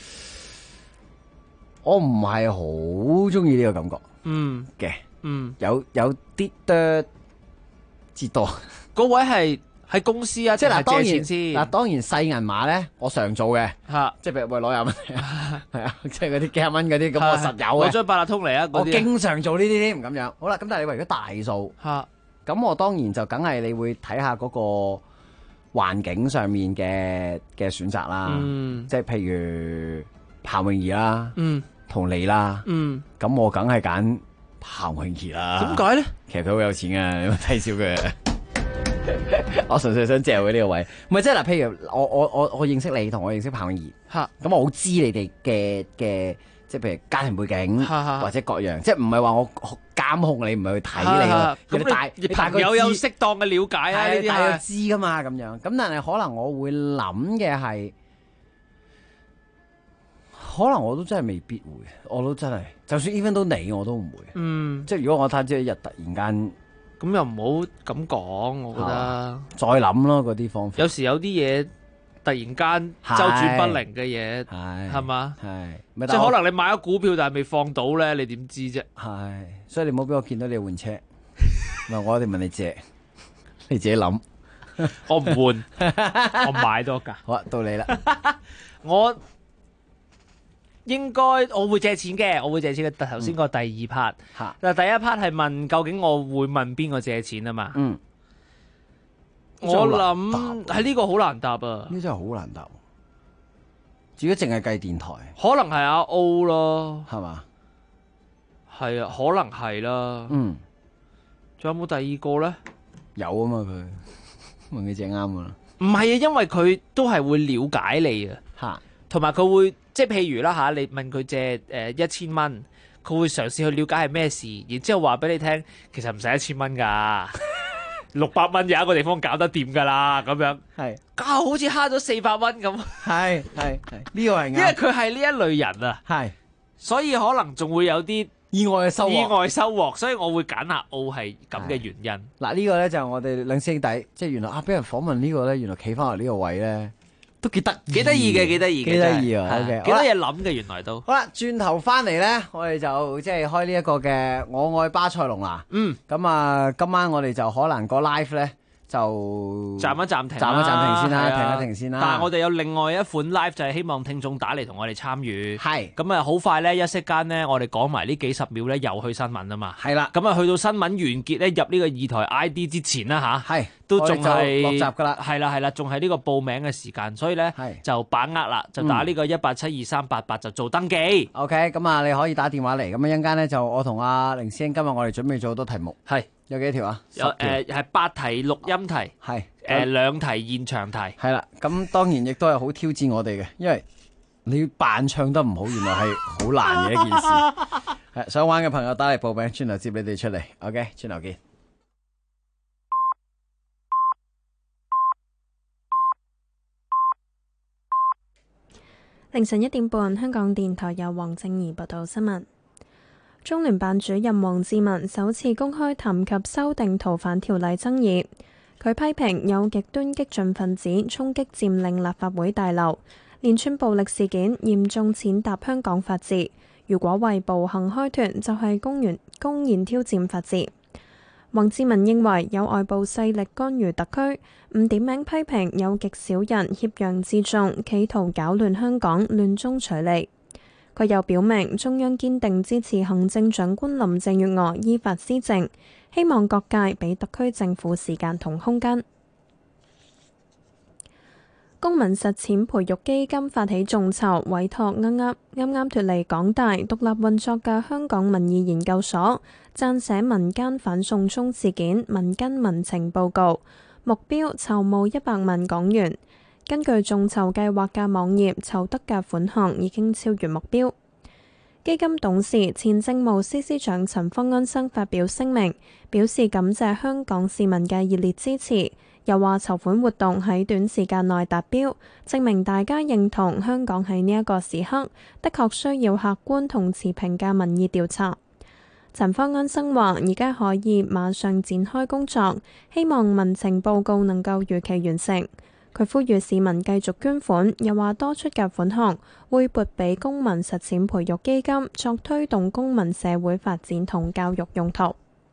我唔係好中意呢個感覺。有啲多至多， 嗰位係喺公司啊，即係嗱，借錢先嗱，當然細銀碼咧，我常做嘅，即係譬如喂攞20蚊，係啊，即係嗰啲幾十蚊嗰啲，咁我實有嘅， 攞張八達通嚟啊， 我經常做呢啲添咁樣。好啦，咁但係你話如果大數，咁我當然就梗係你會睇下嗰個環境上面嘅選擇啦，即係譬如彭詠儀啦，同你啦，咁我梗係揀彭詠儀啦。 點解咧？ 其實佢好有錢啊，你冇睇小佢。我純粹想借佢呢個位，唔係即係嗱，譬如我認識你同我認識彭詠儀，咁我好知你哋嘅即係譬如家庭背景或者各樣，即係唔係話我監控你，唔係去睇你， 咁你朋友有適當嘅了解啊，呢啲係知噶嘛咁樣。咁但係可能我會諗嘅係，可能我都真係未必會，我都真係，就算 even 到你我都唔會。即係如果我睇咗一日突然間， 咁又唔好咁講，我覺得再諗咯嗰啲方法。 有時有啲嘢突然間周轉不靈嘅嘢，係嘛？ 係， 即係可能你買咗股票但係未放到咧，你點知啫？ 係，所以你唔好俾我見到你換車，唔係我哋問你借，你自己諗。 我唔換，我買多架。 好啊，到你啦。 我應該我會借錢嘅，我會借錢嘅。頭先個第二 part，但第一 part 係問究竟我會問邊個借錢啊嘛。我諗喺呢個好難答啊！ 呢真係好難答。如果淨係計電台， 可能係阿 O 咯， 係嘛？ 係啊，可能係啦。仲有冇第二個咧？ 有啊嘛，佢問佢借啱噶啦。 唔係啊，因為佢都係會了解你啊，同埋佢會即係譬如啦吓，你問佢借1000蚊，佢會嘗試去了解係咩事，然之後話俾你聽，其實唔使1000蚊噶。600蚊有一個地方搞得掂噶啦，咁樣係， 好似慳咗400蚊咁。 係呢個係啱， 因為佢係呢一類人啊， 係， 所以可能仲會有啲意外嘅收穫， 所以我會揀下 O 係咁嘅原因。 嗱呢個咧就係我哋兩兄弟，即係原來俾人訪問呢個咧，原來企翻落呢個位咧，都幾得意嘅， 幾得意啊 ！OK， 幾多嘢諗嘅原來都。 好啦，轉頭翻嚟咧，我哋就即係開呢一個嘅我愛巴塞隆拿。咁啊，今晚我哋就可能個 live 咧就暫一暫停先啦，停一停先啦。 但係我哋有另外一款 live 就係希望聽眾打嚟同我哋參與。 係咁啊，好快咧，一息間咧，我哋講埋呢幾十秒咧，又去新聞啊嘛。 係啦， 咁啊，去到新聞完結咧，入呢個二台 ID 之前啦吓，都仲係落閘噶啦。 係啦，仲係呢個報名嘅時間，所以咧就把握啦，就打呢個1872388就做登記。 OK， 咁啊，你可以打電話嚟。咁啊，一陣間咧就我同阿凌師兄今日我哋準備咗好多題目。 係。 有幾條啊？ 有係8題錄音題， 係 2題現場題， 係啦。咁當然亦都係好挑戰我哋嘅，因為你要扮唱得唔好，原來係好難嘅一件事。係想玩嘅朋友打嚟報名，轉頭接你哋出嚟。OK， 轉頭見。 凌晨1點半，香港電台由黃正儀報道新聞。中聯辦主任王志民首次公開談及修訂逃犯條例爭議，佢批評有極端激進分子衝擊佔領立法會大樓，連串暴力事件嚴重踐踏香港法治。如果為暴行開脫，就係公然挑戰法治。王志民認為有外部勢力干預特區，唔點名批評有極少人挾洋自重，企圖攪亂香港，亂中取利。佢又表明中央堅定支持行政長官林鄭月娥依法施政，希望各界俾特區政府時間同空間。公民實踐培育基金發起眾籌，委託啱啱脫離港大獨立運作嘅香港民意研究所撰寫民間反送中事件民間民情報告，目標籌募100萬港元。根據眾籌計劃嘅網頁，籌得嘅款項已經超越目標。基金董事、前政務司司長陳方安生發表聲明，表示感謝香港市民嘅熱烈支持，又話籌款活動喺短時間內達標，證明大家認同香港喺呢一個時刻的確需要客觀同持平嘅民意調查。陳方安生話：而家可以馬上展開工作，希望民情報告能夠如期完成。佢呼籲市民繼續捐款，又話多出嘅款項會撥俾公民實踐培育基金，作推動公民社會發展同教育用途。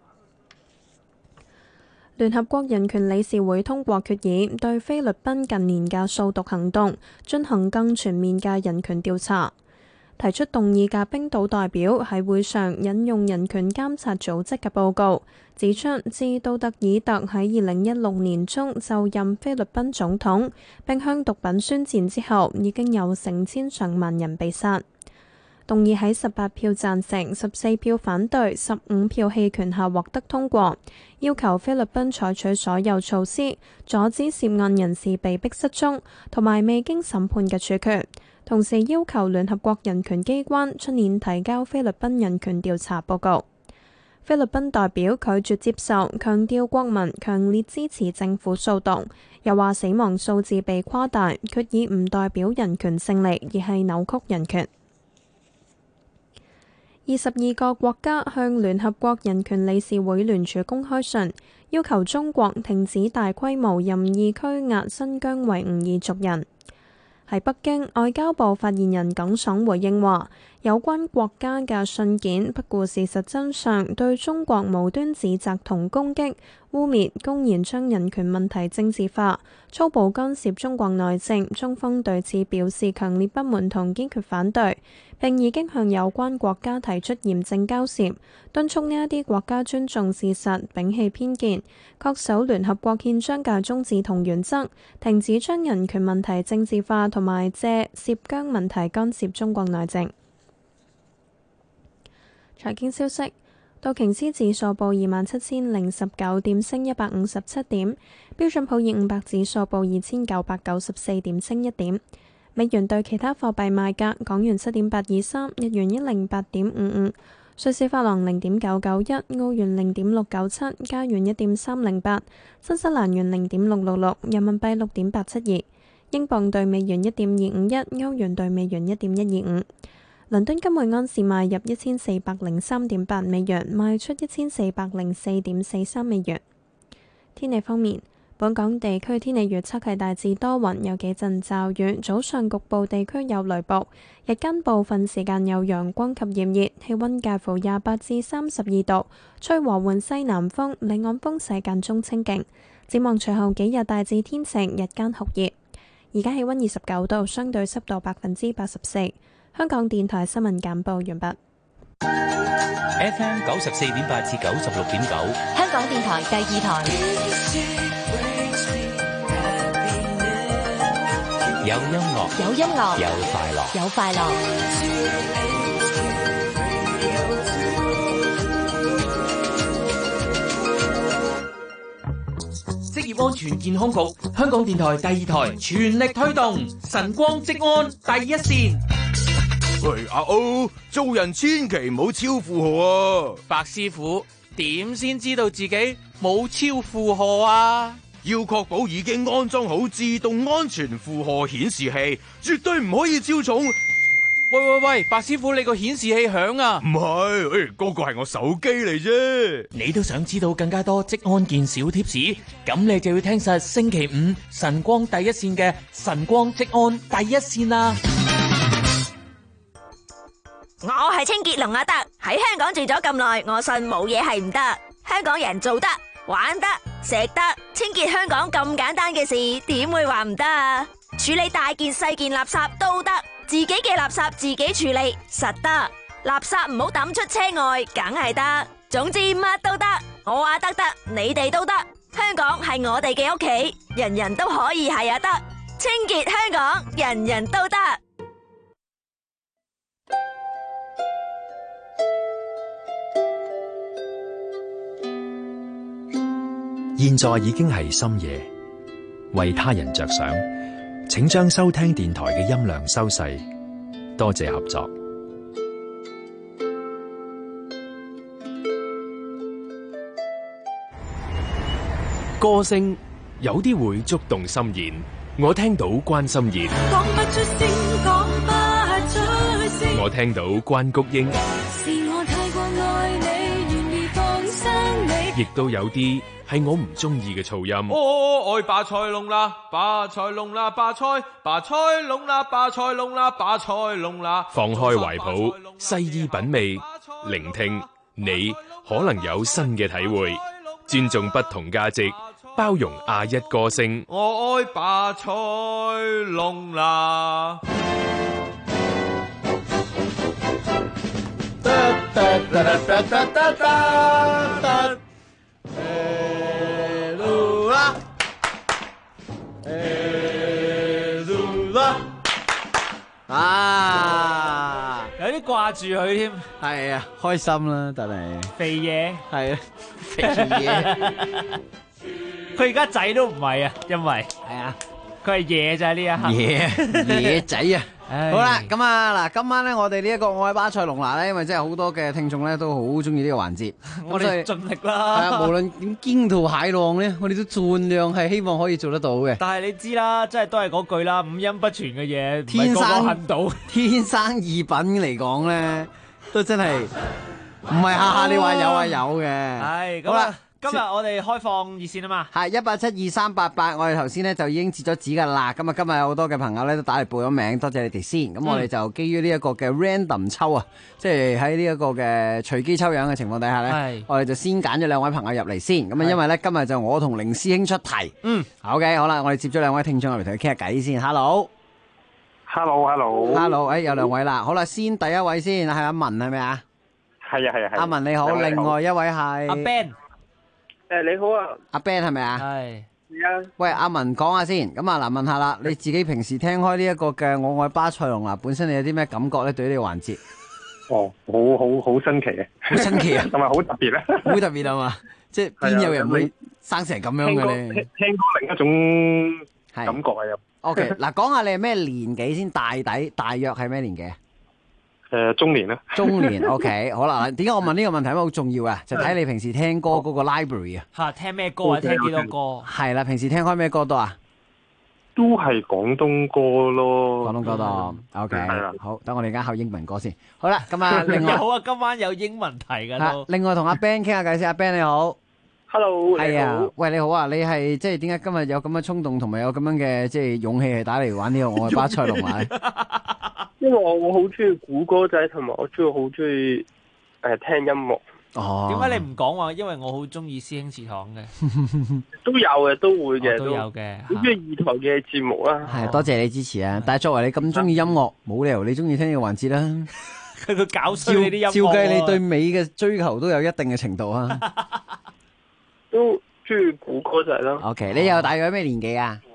聯合國人權理事會通過決議，對菲律賓近年嘅掃毒行動進行更全面嘅人權調查。提出動議嘅冰島代表喺會上引用人權監察組織嘅報告，指出自杜特爾特喺2016年中就任菲律賓總統並向毒品宣戰之後，已經有成千上萬人被殺。動議喺18票贊成、14票反對、15票棄權下獲得通過，要求菲律賓採取所有措施，阻止涉案人士被逼失蹤同埋未經審判嘅處決， 同時要求聯合國人權機關出年提交菲律賓人權調查報告。菲律賓代表拒絕接受，強調國民強烈支持政府訴訟，又話死亡數字被誇大，決議唔代表人權勝利，而係扭曲人權。22個國家向聯合國人權理事會聯署公開信，要求中國停止大規模任意拘押新疆維吾爾族人。喺北京，外交部發言人耿爽回應話，有關國家嘅信件不顧事實真相，對中國無端指責同攻擊、污蔑，公然將人權問題政治化，粗暴干涉中國內政。中方對此表示強烈不滿同堅決反對，並已經向有關國家提出嚴正交涉，敦促呢一啲國家尊重事實，摒棄偏見，恪守聯合國憲章嘅宗旨同原則，停止將人權問題政治化同埋借涉疆問題干涉中國內政。財經消息，道瓊斯指數報27,019點，升157點；標準普爾500指數報2,994點，升1點。美元對其他貨幣賣價：港元7.823，日元108.55，瑞士法郎0.991，澳元0.697，加元1.308，新西蘭元0.666，人民幣6.872，英鎊對美元1.251，歐元對美元1.125。倫敦金每安士賣入1403.8美元，賣出1404.43美元。天氣方面，本港地區天氣預測係大致多雲，有幾陣驟雨，早上局部地區有雷暴，日間部分時間有陽光及炎熱，氣溫介乎28至32度，吹和緩西南風，離岸風勢間中清勁。展望隨後幾日大致天晴，日間酷熱。而家氣溫29度，相對濕度84%。香港電台新聞簡報完畢。 FM 94.8至96.9， 香港電台第二台。 有音樂， 有音樂， 有快樂， 有快樂。 職業安全健康局、香港電台第二台全力推動晨光職安第一線。 喂，阿歐，做人千祈唔好超負荷啊！ 白師傅，點先知道自己冇超負荷啊？ 要確保已經安裝好自動安全負荷顯示器，絕對唔可以超重。 喂，白師傅，你個顯示器響啊？ 唔係，嗰個係我手機嚟啫。 你都想知道更加多職安健小貼士？咁你就要聽實星期5晨光第一線嘅晨光職安第一線啦。 我係清潔龍阿德，喺香港住咗咁耐，我信冇嘢係唔得。香港人做得、玩得、食得，清潔香港咁簡單嘅事，點會話唔得啊？處理大件細件垃圾都得，自己嘅垃圾自己處理實得，垃圾唔好抌出車外，梗係得。總之乜都得，我阿德得，你哋都得。香港係我哋嘅屋企，人人都可以係阿德。清潔香港，人人都得。 現在已經係深夜，為他人着想，請將收聽電台嘅音量收細，多謝合作。 歌聲有啲會觸動心弦，我聽到關心妍， 講不出聲，講不出聲， 我聽到關菊英， 是我太過愛你，願意放生你， 亦都有啲係我唔中意嘅噪音。 愛霸菜龍啦，霸菜龍啦，霸菜龍啦，霸菜龍啦，霸菜龍啦。 放開懷抱，細意品味，聆聽，你可能有新嘅體會。尊重不同價值，包容亞一歌聲。 我愛霸菜龍啦。 啊！ 有啲掛住佢添， 係啊，開心啦，但係肥嘢係啊，肥嘢。 佢而家仔都唔係啊，因為係啊， 佢係野就係呢一刻。 野仔啊！好啦，咁啊嗱，今晚咧我哋呢一個愛巴塞隆拿咧，因為真係好多嘅聽眾咧都好中意呢個環節， 我哋盡力啦。 係啊，無論點驚濤駭浪咧，我哋都盡量係希望可以做得到嘅。 但係你知啦，真係都係嗰句啦，五音不全嘅嘢，天生恨到， 天生異品嚟講咧，都真係唔係下下你話有啊有嘅。 係咁啦。今日我哋開放熱線啊嘛， 係1872388，我哋頭先咧就已經截咗紙噶啦。咁啊，今日有好多嘅朋友咧都打嚟報咗名，多謝你哋先。咁我哋就基於呢一個嘅 random 抽啊，即係喺呢一個嘅隨機抽樣嘅情況底下咧，我哋就先揀咗兩位朋友入嚟先。咁啊，因為咧今日就我同凌師兄出題。OK， 好啦，我哋接咗兩位聽眾入嚟同佢傾下偈先。Hello， 有兩位啦。好啦，先第一位先係阿文係咪啊？ 係啊。 阿文你好，另外一位係阿 Ben。 你好啊， 阿 Ben 係咪啊？ 係啊。喂，阿文講下先。咁啊嗱，問下啦，你自己平時聽開呢一個嘅我愛巴塞隆拿，本身你有啲咩感覺咧？對呢個環節？ 好新奇嘅， 好新奇啊， 同埋好特別咧， 好特別啊嘛！即係邊有人會生成咁樣嘅咧？ 聽過另一種感覺啊！又 OK， 嗱，講下你係咩年紀先？大約係咩年紀？ 中年啦。 中年 OK， 好啦，點解我問呢個問題？因為好重要啊，就睇你平時聽歌嗰個 library 啊。 嚇，聽咩歌啊？聽幾多歌？ 係啦，平時聽開咩歌多啊？ 都係廣東歌咯。 廣東歌多 OK， 好，等我哋而家考英文歌先。好啦，咁啊，另外有啊，今晚有英文題㗎都。 另外同阿 Ben 傾下偈先，阿 Ben 你好。 Hello， 係啊，喂你好啊，你係即係點解今日有咁嘅衝動同埋有咁樣嘅即係勇氣係打嚟玩呢個我愛巴塞隆拿？ 因為我好中意估歌仔，同埋我好中意聽音樂。 哦， 點解你唔講話？因為我好中意師兄祠堂嘅， 都有嘅，都會嘅， 都有嘅。 好中意二台嘅節目啦。 係多謝你支持啊！但係作為你咁中意音樂，冇理由你中意聽呢個環節啦。 佢搞衰你啲音樂。 照計你對美嘅追求都有一定嘅程度啊。 都中意估歌仔啦。 OK， 你又大約咩年紀啊？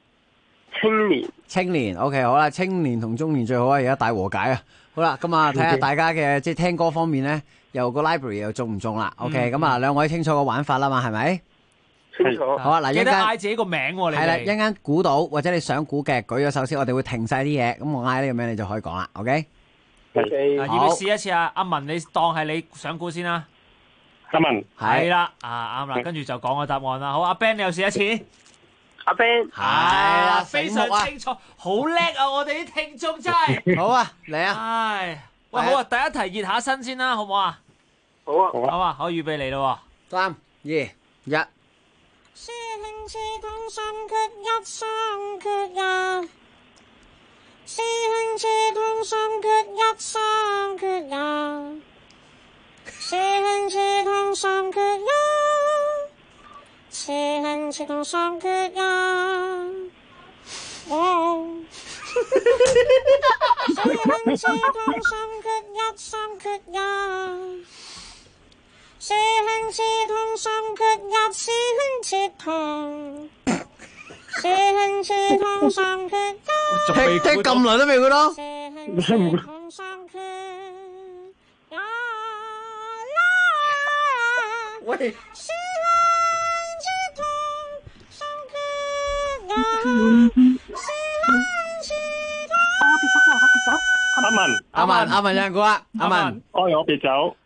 青年 OK， 好啦，青年同中年最好啊，而家大和解啊。好啦，咁啊睇下大家嘅即係聽歌方面咧，又個 library 又中唔中啦 ？OK， 咁啊兩位清楚個玩法啦嘛，係咪？ 清楚。 好啊，嗱， 記得嗌自己個名喎，你係啦，一陣間估到或者你想估嘅，舉咗手先，我哋會停晒啲嘢，咁我嗌呢個名你就可以講啦。OK。 OK。 要唔要試一次啊？阿文，你當係你想估先啦。 阿文。 係啦，啱啦，跟住就講個答案啦。好，阿 Ben 你又試一次。 阿 Ben 係啦， 非常清楚，好叻啊！我哋啲聽眾真係好啊，嚟啊！ 唉，喂，好啊，第一題熱下身先啦，好唔好啊？ 好啊， 好啊，可以預備嚟咯喎，3、2、1。 師兄祠堂三缺一，三缺一。師兄祠堂三缺一，三缺一。師兄祠堂三缺一。師兄祠堂三缺一，師兄祠堂三缺一，三缺一，師兄祠堂三缺一，師兄祠堂，師兄祠堂三缺一， 聽咁耐都未估到。 師兄祠堂三缺一， 喂。阿文有人估啊，阿文， 愛我別走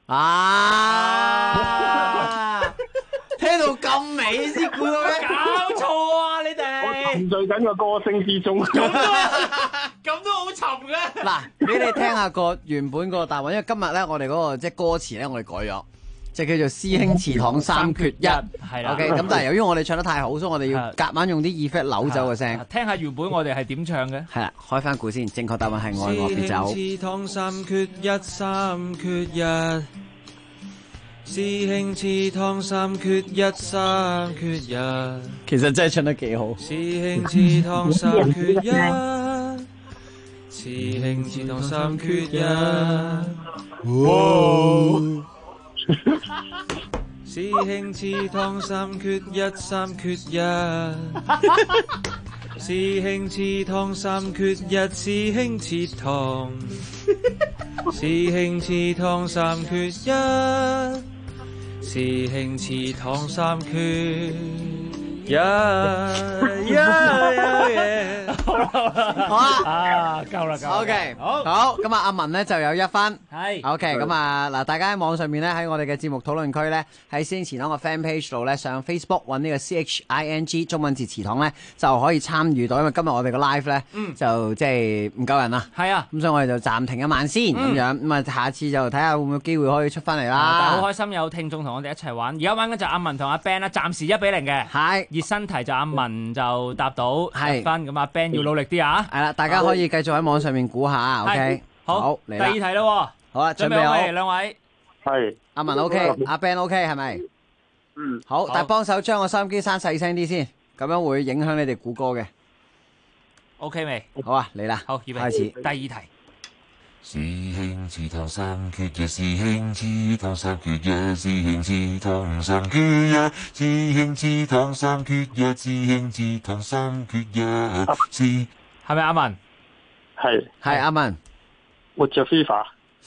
啊！聽到咁尾先估到咩？ 搞錯啊！你哋我沉醉緊個歌聲之中， 咁都好沉嘅。 嗱，俾你聽下個原本個答案，因為今日咧我哋嗰個即係歌詞咧，我哋改咗。就叫做師兄祠堂三缺一， 係啦。 OK， 咁但係由於我哋唱得太好，所以我哋要夾硬用啲 effect 扭走個聲。 聽下原本我哋係點唱嘅。 係啦，開翻估先，正確答案係愛我別走。 師兄祠堂三缺一，三缺一。師兄祠堂三缺一，三缺一。 其實真係唱得幾好。 師兄祠堂三缺一，師兄祠堂三缺一。師兄祠堂三缺一，三缺一。師兄祠堂三缺一，師兄祠堂。師兄祠堂三缺一，師兄祠堂三缺一。 好啊， 啊，夠啦。 OK， 好， 咁啊，阿文咧就有1分。 係 OK，咁啊嗱，大家喺網上面咧，喺我哋嘅節目討論區咧，喺先前嗰個 fan page 度咧，上 Facebook 揾呢個 CHING 中文字祠堂咧，就可以參與到。因為今日我哋個 live 咧，就即係唔夠人啦。 係啊， 咁所以我哋就暫停1晚先咁樣。咁啊，下次就睇下會唔會有機會可以出翻嚟啦。 但係好開心有聽眾同我哋一齊玩。而家玩緊就阿文同阿 Ben 啦，暫時1-0嘅。 係熱身題就阿文就答到1分，咁阿 Ben 要努力啲啊。 係啦，大家可以繼續喺網上面估下。OK， 好， 嚟啦。 第二題咯。 好啦，準備好兩位。 係。 阿文 OK，阿 Ben OK 係咪？好，但係幫手將個收音機閂細聲啲先，咁樣會影響你哋估歌嘅。 OK 未？ 好啊，嚟啦。 好，預備開始。 第二題。 師兄祠堂三缺一，師兄祠堂三缺一，師兄祠堂三缺一，師兄祠堂三缺一，師兄祠堂三缺一。 係咪阿文？ 係阿文。 活着 FIFA。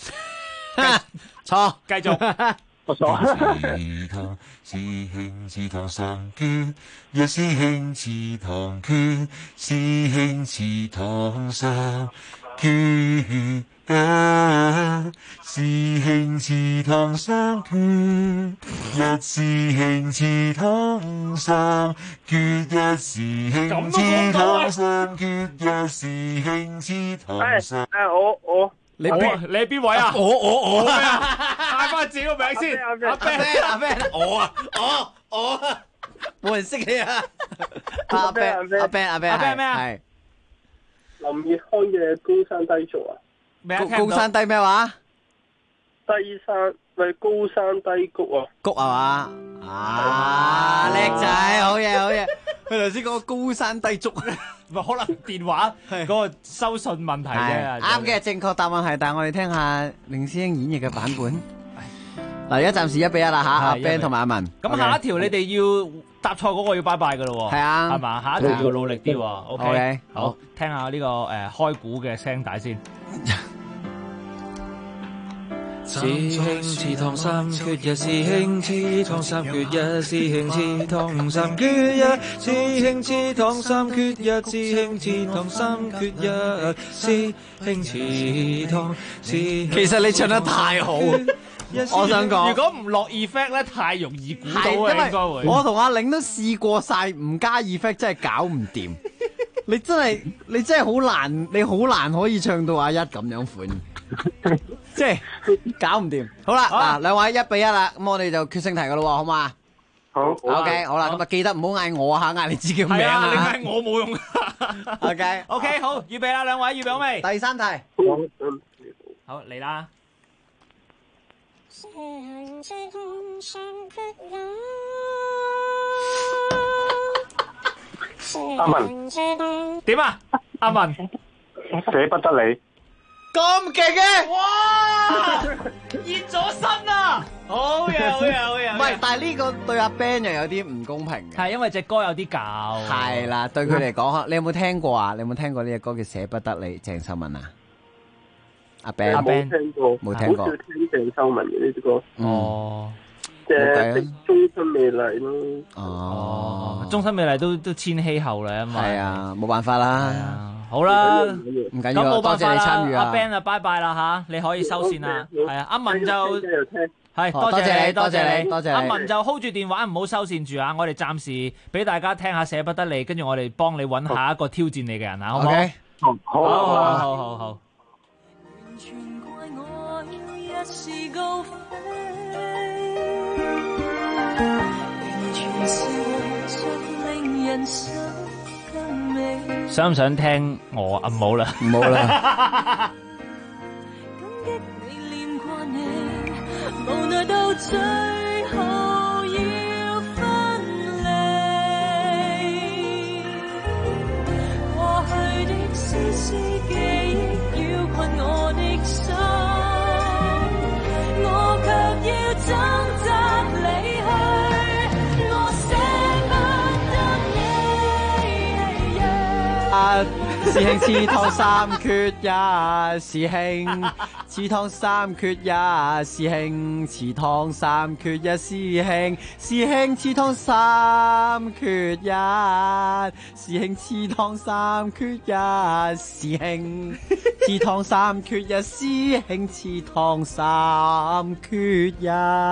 錯， 繼續。 我錯。 師兄祠堂三缺一，師兄祠堂缺，師兄祠堂三缺一，師兄祠堂三缺一，師兄祠堂三缺一，師兄祠堂三缺一，師兄祠堂三。 我。 你係邊位啊？我嗌翻自己個名先。阿 Ben， 我冇人識你啊！阿 Ben 咩啊？係林奕匡嘅高山低俗啊！ 高山低咩話？ 低山咪高山低谷啊！ 谷係嘛？叻仔，好嘢！佢頭先講高山低足， 咪可能電話嗰個收信問題啫。 啱嘅，正確答案係，但係我哋聽下凌師兄演繹嘅版本。嗱，而家暫時1-1啦吓，阿 Ben 同埋阿文。 咁下一條你哋要答錯嗰個要拜拜噶咯。 係啊， 係嘛？下一條要努力啲。OK， 好， 聽下呢個開估嘅聲帶先。 師兄祠堂三缺一，師兄祠堂三缺一，師兄祠堂三缺一，師兄祠堂三缺一，師兄祠堂三缺一，師兄祠堂。其實你唱得太好，我想講， 如果唔落 effect 咧，太容易估到啊，應該會。 我同阿玲都試過晒，唔加 effect 真係搞唔掂。你真係好難，你好難可以唱到阿一咁樣款。即係搞唔掂。好啦，嗱，兩位1-1啦，咁我哋就決勝題噶咯，好嘛？ 好。 OK， 好啦，咁啊記得唔好嗌我吓，嗌你自己名啊。 你嗌我冇用。OK， 好，預備啦，兩位預備好未？ 第3題。 好，嚟啦。 阿文。 點啊？阿文。 捨不得你。 咁勁嘅， 哇！熱咗身啊！好嘢！ 唔係，但係呢個對阿 Ben 又有啲唔公平嘅。 係因為隻歌有啲舊。 係啦，對佢嚟講，你有冇聽過啊？你有冇聽過呢隻歌叫《捨不得你》？鄭秀文啊？阿 Ben 冇聽過， 冇聽過。 好少聽鄭秀文嘅呢隻歌。 哦。 即係終身美麗咯。 哦， 終身美麗都千禧後啦，因為係啊，冇辦法啦。 好啦， 唔緊要， 咁冇辦法啦。 多謝你參與啊。 阿 Ben 啊，拜拜啦吓，你可以收線啦。係啊，阿文就係多謝你， 多謝你。 阿文就 hold 住電話，唔好收線住啊！我哋暫時俾大家聽下捨不得你，跟住我哋幫你揾下一個挑戰你嘅人啊，好唔好？好。想唔想聽我啊？唔好啦， 唔好啦。 無奈到最後要分離，過去的絲絲記憶繞困我的心，我卻要掙扎離去，我捨不得你。 師兄黐湯三缺一，師兄黐湯三缺一，師兄黐湯三缺一，師兄黐湯三缺一，師兄黐湯三缺一，師兄黐湯三缺一，師兄黐湯三缺一。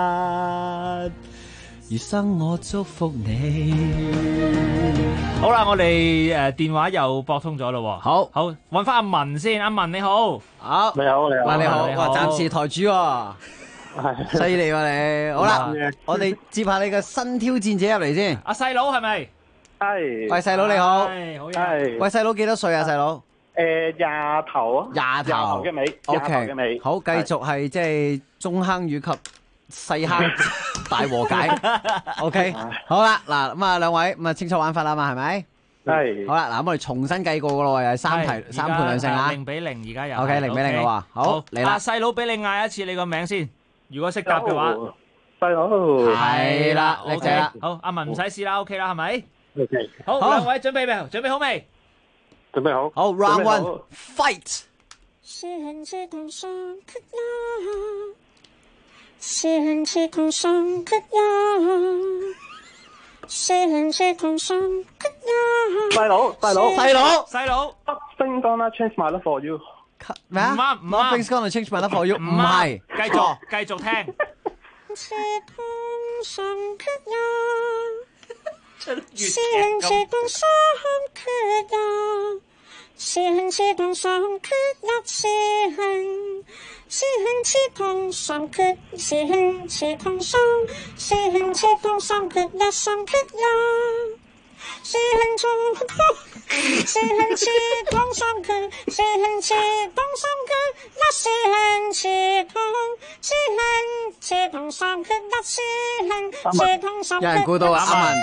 餘生我祝福你。 好啦，我哋電話又撥通咗咯。 好， 好揾翻阿文先。阿文你好， 好， 你好， 你好，哇，暫時台主喎，犀利喎你。好啦，我哋接下你嘅新挑戰者入嚟先。 阿細佬係咪？ 係。 喂，細佬你好。 係，好嘢。 係。 喂，細佬幾多歲啊？細佬廿頭啊。 廿頭嘅尾。 OK 嘅尾。 好，繼續係即係中坑與及細坑大和解。OK， 好啦，嗱咁啊，兩位咁啊，清楚玩法啦嘛，係咪？ 係。 好啦，嗱咁我哋重新計過噶咯，又係三題3盤兩勝啊。 0-0而家有。 OK， 0-0啦喎。好，嚟啦。 細佬俾你嗌一次你個名先，如果識答嘅話。 細佬。 係啦，叻仔啦。 好，阿文唔使試啦 ，OK 啦，係咪 ？OK。 好，兩位準備未？準備好未？ 準備好。 好 ，Round One Fight。 師兄知道相缺一，師兄知道相缺一，師兄知道相缺一。 細佬。Nothing gonna change my love for you。 咩啊？ 唔啱 ？Nothing's gonna change my love for you。唔係， 繼續聽。 知道相缺一，師兄知道相缺一。師兄知道相缺一，師兄知道相缺，師兄知道相，師兄知道相缺一，相缺一。師兄知道相缺，師兄知道相缺一，師兄知道相缺一，師兄知道相缺。 有人估到阿文。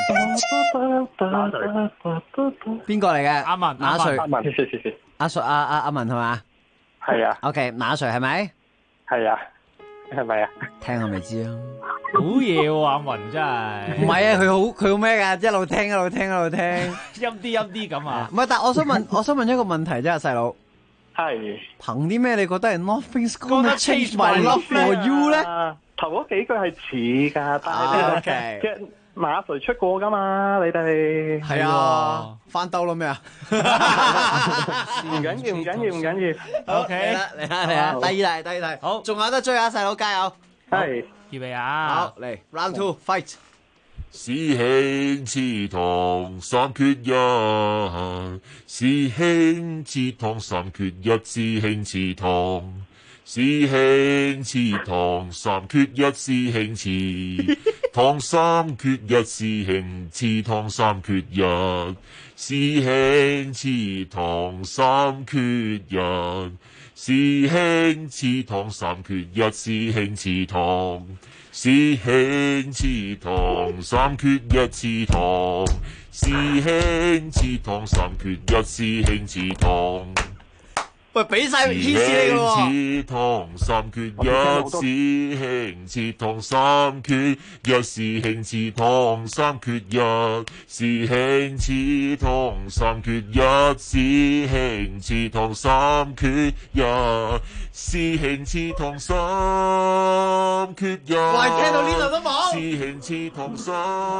邊個嚟嘅？ 阿文。 馬 Sir。阿文係嘛？ 係啊。 OK， 馬 Sir 係咪？ 係啊。係咪啊？ 聽我咪知啊。 好嘢喎，阿文真係。 唔係啊，佢好咩㗎？一路聽。 陰啲咁啊。 唔係，但我想問一個問題啫，細佬。 係。 憑啲咩你覺得係 Nothing's gonna change my love for you 咧？ 頭嗰幾句係似㗎，但係其實馬 Sir 出過㗎嘛，你哋。 係啊。翻兜啦咩啊？ 唔緊要。 OK，嚟啦，第二題，好，仲有得追啊，細佬加油！ 係， 預備啊！ 好嚟 ，Round Two Fight。 師兄黐糖三缺一，師兄黐糖三缺一，師兄黐糖，師兄黐糖三缺一，師兄黐糖三缺一，師兄黐糖三缺一，師兄黐糖三缺一，師兄黐糖三缺一，師兄黐糖。師兄黐糖三缺一，黐糖，師兄黐糖三缺一，師兄黐糖。 喂，俾晒提示你㗎喎。 黐糖三缺一，師兄黐糖三缺一，師兄黐糖三缺一，師兄黐糖三缺一，師兄黐糖三缺一，師兄黐糖三缺一。 喂，聽到呢度都冇。 師兄黐糖三。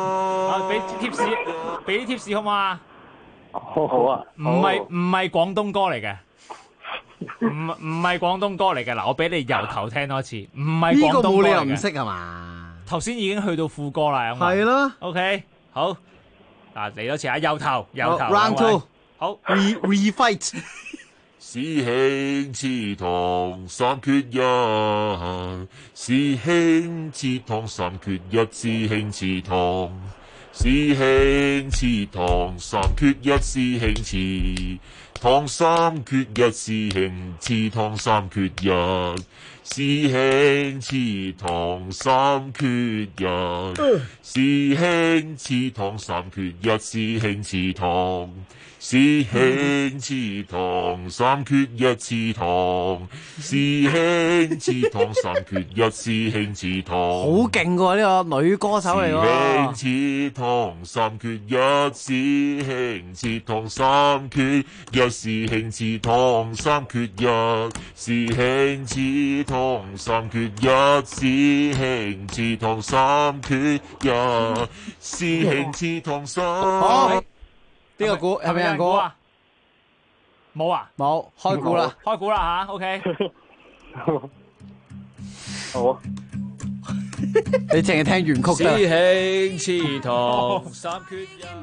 俾啲 tips 好嘛？ 好啊。 唔係廣東歌嚟嘅。唔係廣東歌嚟嘅，嗱，我俾你由頭聽多次，唔係廣東歌嚟嘅。呢個冇理由唔識係嘛？頭先已經去到副歌啦， 係咯。 OK， 好，嗱，嚟多次啊，由頭 Round Two， 好 ，Refight。 師兄黐糖三缺一，師兄黐糖三缺一，師兄黐糖，師兄黐糖三缺一，師兄黐糖三缺一，師兄黐糖三缺一， 師兄祠堂三缺一，師兄祠堂三缺一，師兄祠堂。師兄祠堂三缺一祠堂，師兄祠堂三缺一，師兄祠堂。 好勁喎，呢個女歌手嚟喎。 師兄祠堂三缺一，師兄祠堂三缺一，師兄祠堂三缺一，師兄祠堂三缺一，師兄祠堂三缺一，師兄祠堂三。 呢個估係咪有人估啊？ 冇啊？ 冇，開估啦！ 開估啦吓 OK。 好啊。 你淨係聽原曲得。 師兄祠堂三缺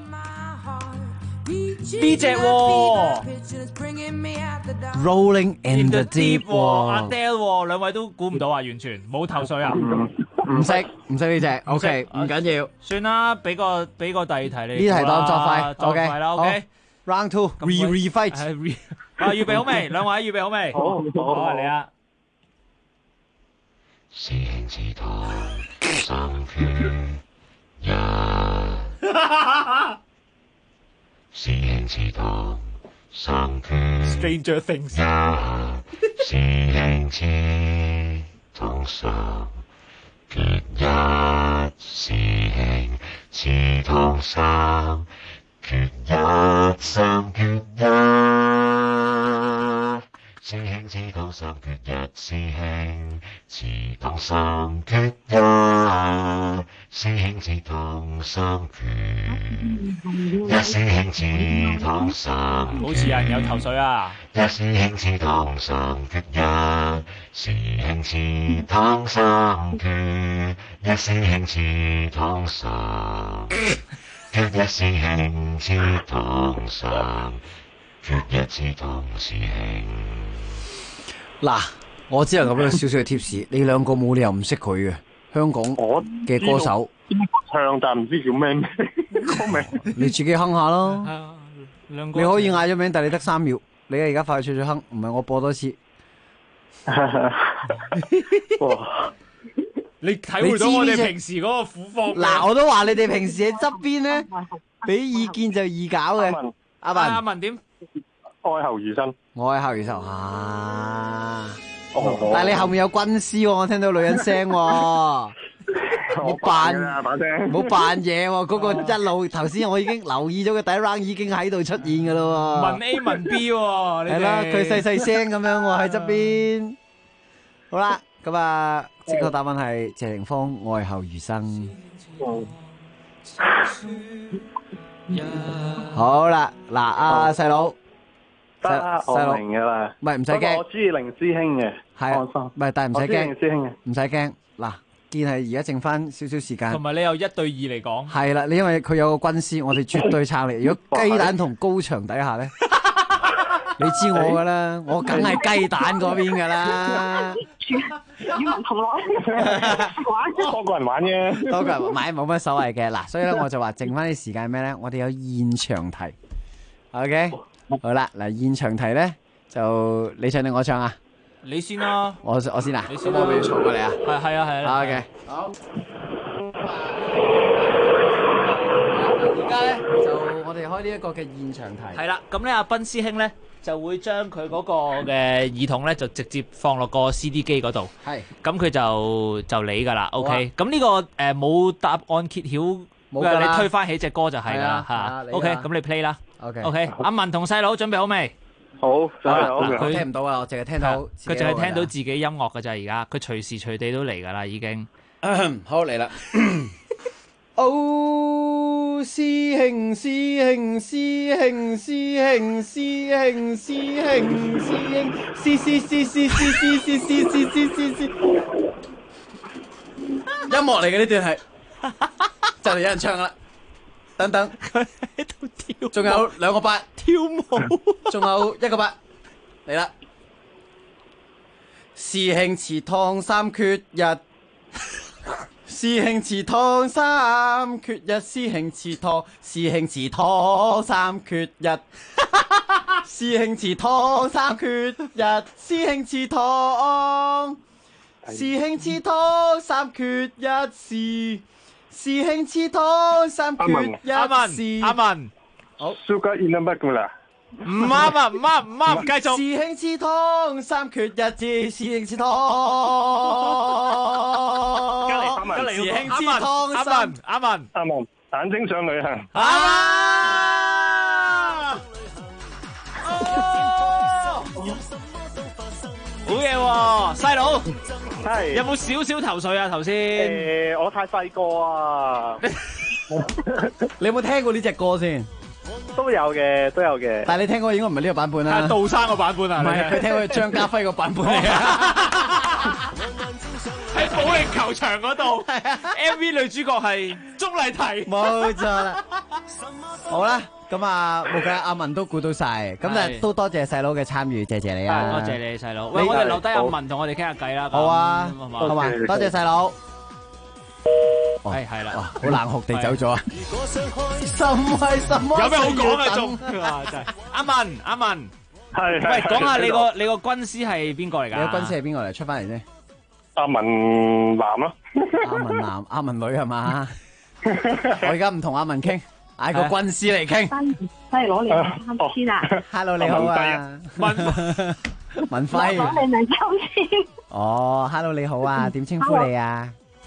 一。呢隻喎 Rolling in the Deep 喎。 阿 Del 喎，兩位都估唔到啊，完全冇頭緒啊。 唔識呢隻 ，OK， 唔緊要， 算啦，俾個第二題你。 呢題當作廢作廢啦 ，OK。 Round two， re-fight。 啊，預備好未？兩位預備好未？好，嚟啊！ 師兄祠堂三缺一，師兄祠堂三缺一， Stranger Things。 師兄祠堂三缺一，師兄祠堂三缺一，三缺一，師兄祠堂三缺一，師兄祠堂三缺一，師兄祠堂三缺一，師兄祠堂三缺一， 好似有人有頭緒啊！ 一師兄祠堂三缺一，師兄祠堂三缺一，師兄祠堂三缺一，師兄祠堂三缺一，祠堂師兄。 嗱，我只能咁樣少少嘅 tips， 你兩個冇理由唔識佢嘅，香港嘅歌手。 唱但唔知叫咩歌名。 你自己哼下咯。你可以嗌咗名，但係你得3秒。你而家快脆脆哼，唔係我播多次。 你體會到我哋平時嗰個苦況。 嗱，我都話你哋平時喺側邊咧，俾意見就易搞嘅。阿文點？ 愛後餘生。 愛後餘生啊！但係你後面有軍師喎，我聽到女人聲喎。冇扮嘢喎，嗰個一路頭先我已經留意咗佢第一 round 已經喺度出現噶啦喎。 問 A 問 B 喎， 係啦，佢細細聲咁樣喎喺側邊。好啦，咁啊，正確答案係謝霆鋒愛後餘生。好啦，嗱，阿細佬，細佬明噶啦， 唔係唔使驚， 我知凌師兄嘅， 係放心， 唔係但係唔使驚， 師兄嘅， 唔使驚。嗱，見係而家剩翻少少時間， 同埋你又1對2嚟講， 係啦，你因為佢有個軍師，我哋絕對撐你。如果雞蛋同高牆底下咧，你知我噶啦，我梗係雞蛋嗰邊噶啦。 語文同樂玩，多個人玩啫， 多個人買冇乜所謂嘅。嗱，所以咧我就話剩翻啲時間咩咧？我哋有現場題 ，OK， 好啦，嗱，現場題咧就你唱定我唱啊？ 你先啦， 我先啊， 你先我俾你嘈過嚟啊， 係啊 ，OK， 好。而家咧就我哋開呢一個嘅現場題， 係啦，咁咧阿斌師兄咧就會將佢嗰個嘅耳筒咧就直接放落個 CD 機嗰度， 係， 咁佢就你噶啦 ，OK，咁呢個冇答案揭曉，你推翻起隻歌就係啦嚇 ，OK，咁你 play 啦 ，OK，阿文同細佬準備好未？ 好， 佢聽唔到啊，我淨係聽到， 佢淨係聽到自己音樂㗎咋，而家佢隨時隨地都嚟㗎啦，已經。 好嚟啦！哦，師兄，師兄，師兄，師兄，師兄，師兄，師兄，師，音樂嚟嘅呢段係，就嚟有人唱啦。等等， 佢喺度跳， 仲有2個8 跳舞， 仲有1個8嚟啦。師兄祠堂三缺一，師兄祠堂三缺一，師兄祠堂，師兄祠堂三缺一，師兄祠堂三缺一，師兄祠堂師兄吃湯三缺一時，師兄吃湯三缺一時。 阿文， 好 Sugar in the mud 噶啦。 唔啱啊，唔啱，唔啱，繼續。 師兄吃湯三缺一時，師兄吃湯。師兄吃湯三。 阿文， 眼睛上旅行。 好嘢喎，細佬， 係有冇少少頭緒啊？頭先我太細個啊。 你有冇聽過呢隻歌先？ 都有嘅。 但係你聽過應該唔係呢個版本啦。 係杜生個版本啊？ 唔係，佢聽過張家輝個版本嚟啊。 喺保齡球場嗰度，MV 女主角係鍾麗緹。 冇錯啦。好啦。咁啊，冇計，阿文都估到晒，咁但係都多謝細佬嘅參與，謝謝你啊！ 多謝你細佬。喂，我哋留低阿文同我哋傾下偈啦。 好啊，好嘛，多謝細佬。 係啦， 好冷酷地走咗啊！心係什麼？ 有咩好講啊？仲真係阿文， 係喂，講下你個軍師係邊個嚟㗎？ 你個軍師係邊個嚟？出翻嚟先。 阿文男咯。 阿文男，阿文女係嘛？我而家唔同阿文傾。嗌個軍師嚟傾， 真係攞嚟參先啊 ！Hello， 你好啊，文輝， 攞嚟嚟參先。 哦 ，Hello， 你好啊，點稱呼你啊？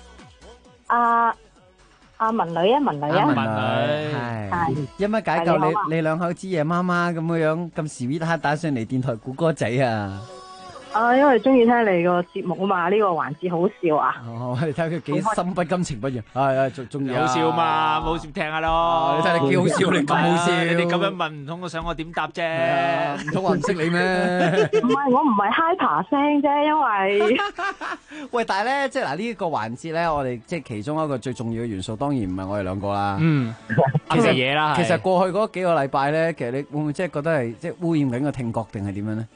阿文女啊，文女啊， 文女係，有乜解救你兩口子夜媽媽咁樣咁 sweet 黑打上嚟電台估歌仔啊？ 因為中意聽你個節目啊嘛，呢個環節好笑啊！ 哦，你睇下佢幾心不甘情不願，仲有好笑嘛，冇笑聽下咯。 你睇你幾好笑，你咁好笑， 你咁樣問，唔通我想我點答啫？ 唔通我唔識你咩？ 唔係，我唔係 hyper 聲啫，因為喂，但係咧，即係嗱呢個環節咧，我哋即係其中一個最重要嘅元素，當然唔係我哋兩個啦。 其實嘢啦。 其實過去嗰幾個禮拜咧，其實你會唔會即係覺得係即係污染緊個聽覺，定係點樣咧？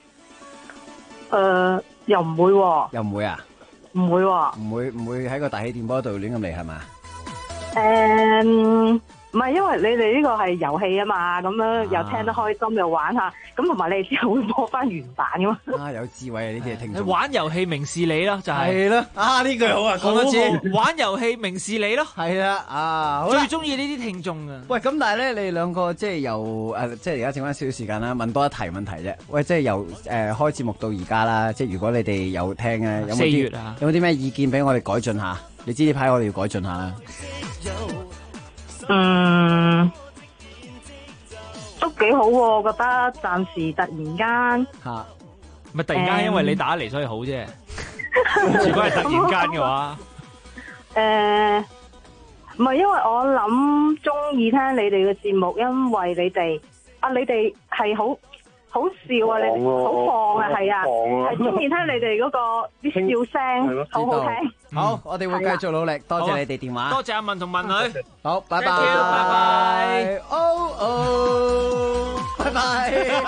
又唔會喎。 又唔會啊？ 唔會喎。 唔會喺個大氣電波度亂咁嚟係嘛？ 唔係，因為你哋呢個係遊戲啊嘛，咁樣又聽得開心，又玩下，咁同埋你哋之後會播翻原版噶嘛。 有智慧啊！呢啲係聽眾。 玩遊戲明事理咯，就係。 係咯。呢句好啊，講多次。 玩遊戲明事理咯。 係啦， 最中意呢啲聽眾啊。 喂，咁但係咧，你哋兩個即係由即係而家剩翻少少時間啦，問多一題問題啫。喂，即係由開節目到而家啦，即係如果你哋有聽咧，有冇 4月啊？ 有冇啲咩意見俾我哋改進下？你知呢排我哋要改進下啦。 都幾好喎，我覺得暫時突然間咪突然間，因為你打嚟所以好啫。如果係突然間嘅話， 唔係因為我諗中意聽你哋嘅節目，因為你哋係好笑啊，你哋好放啊，係啊，係中意聽你哋嗰個啲笑聲，好好聽。 好，我哋會繼續努力，多謝你哋電話， 多謝阿文同文女， 好，拜拜， 拜拜， 拜拜。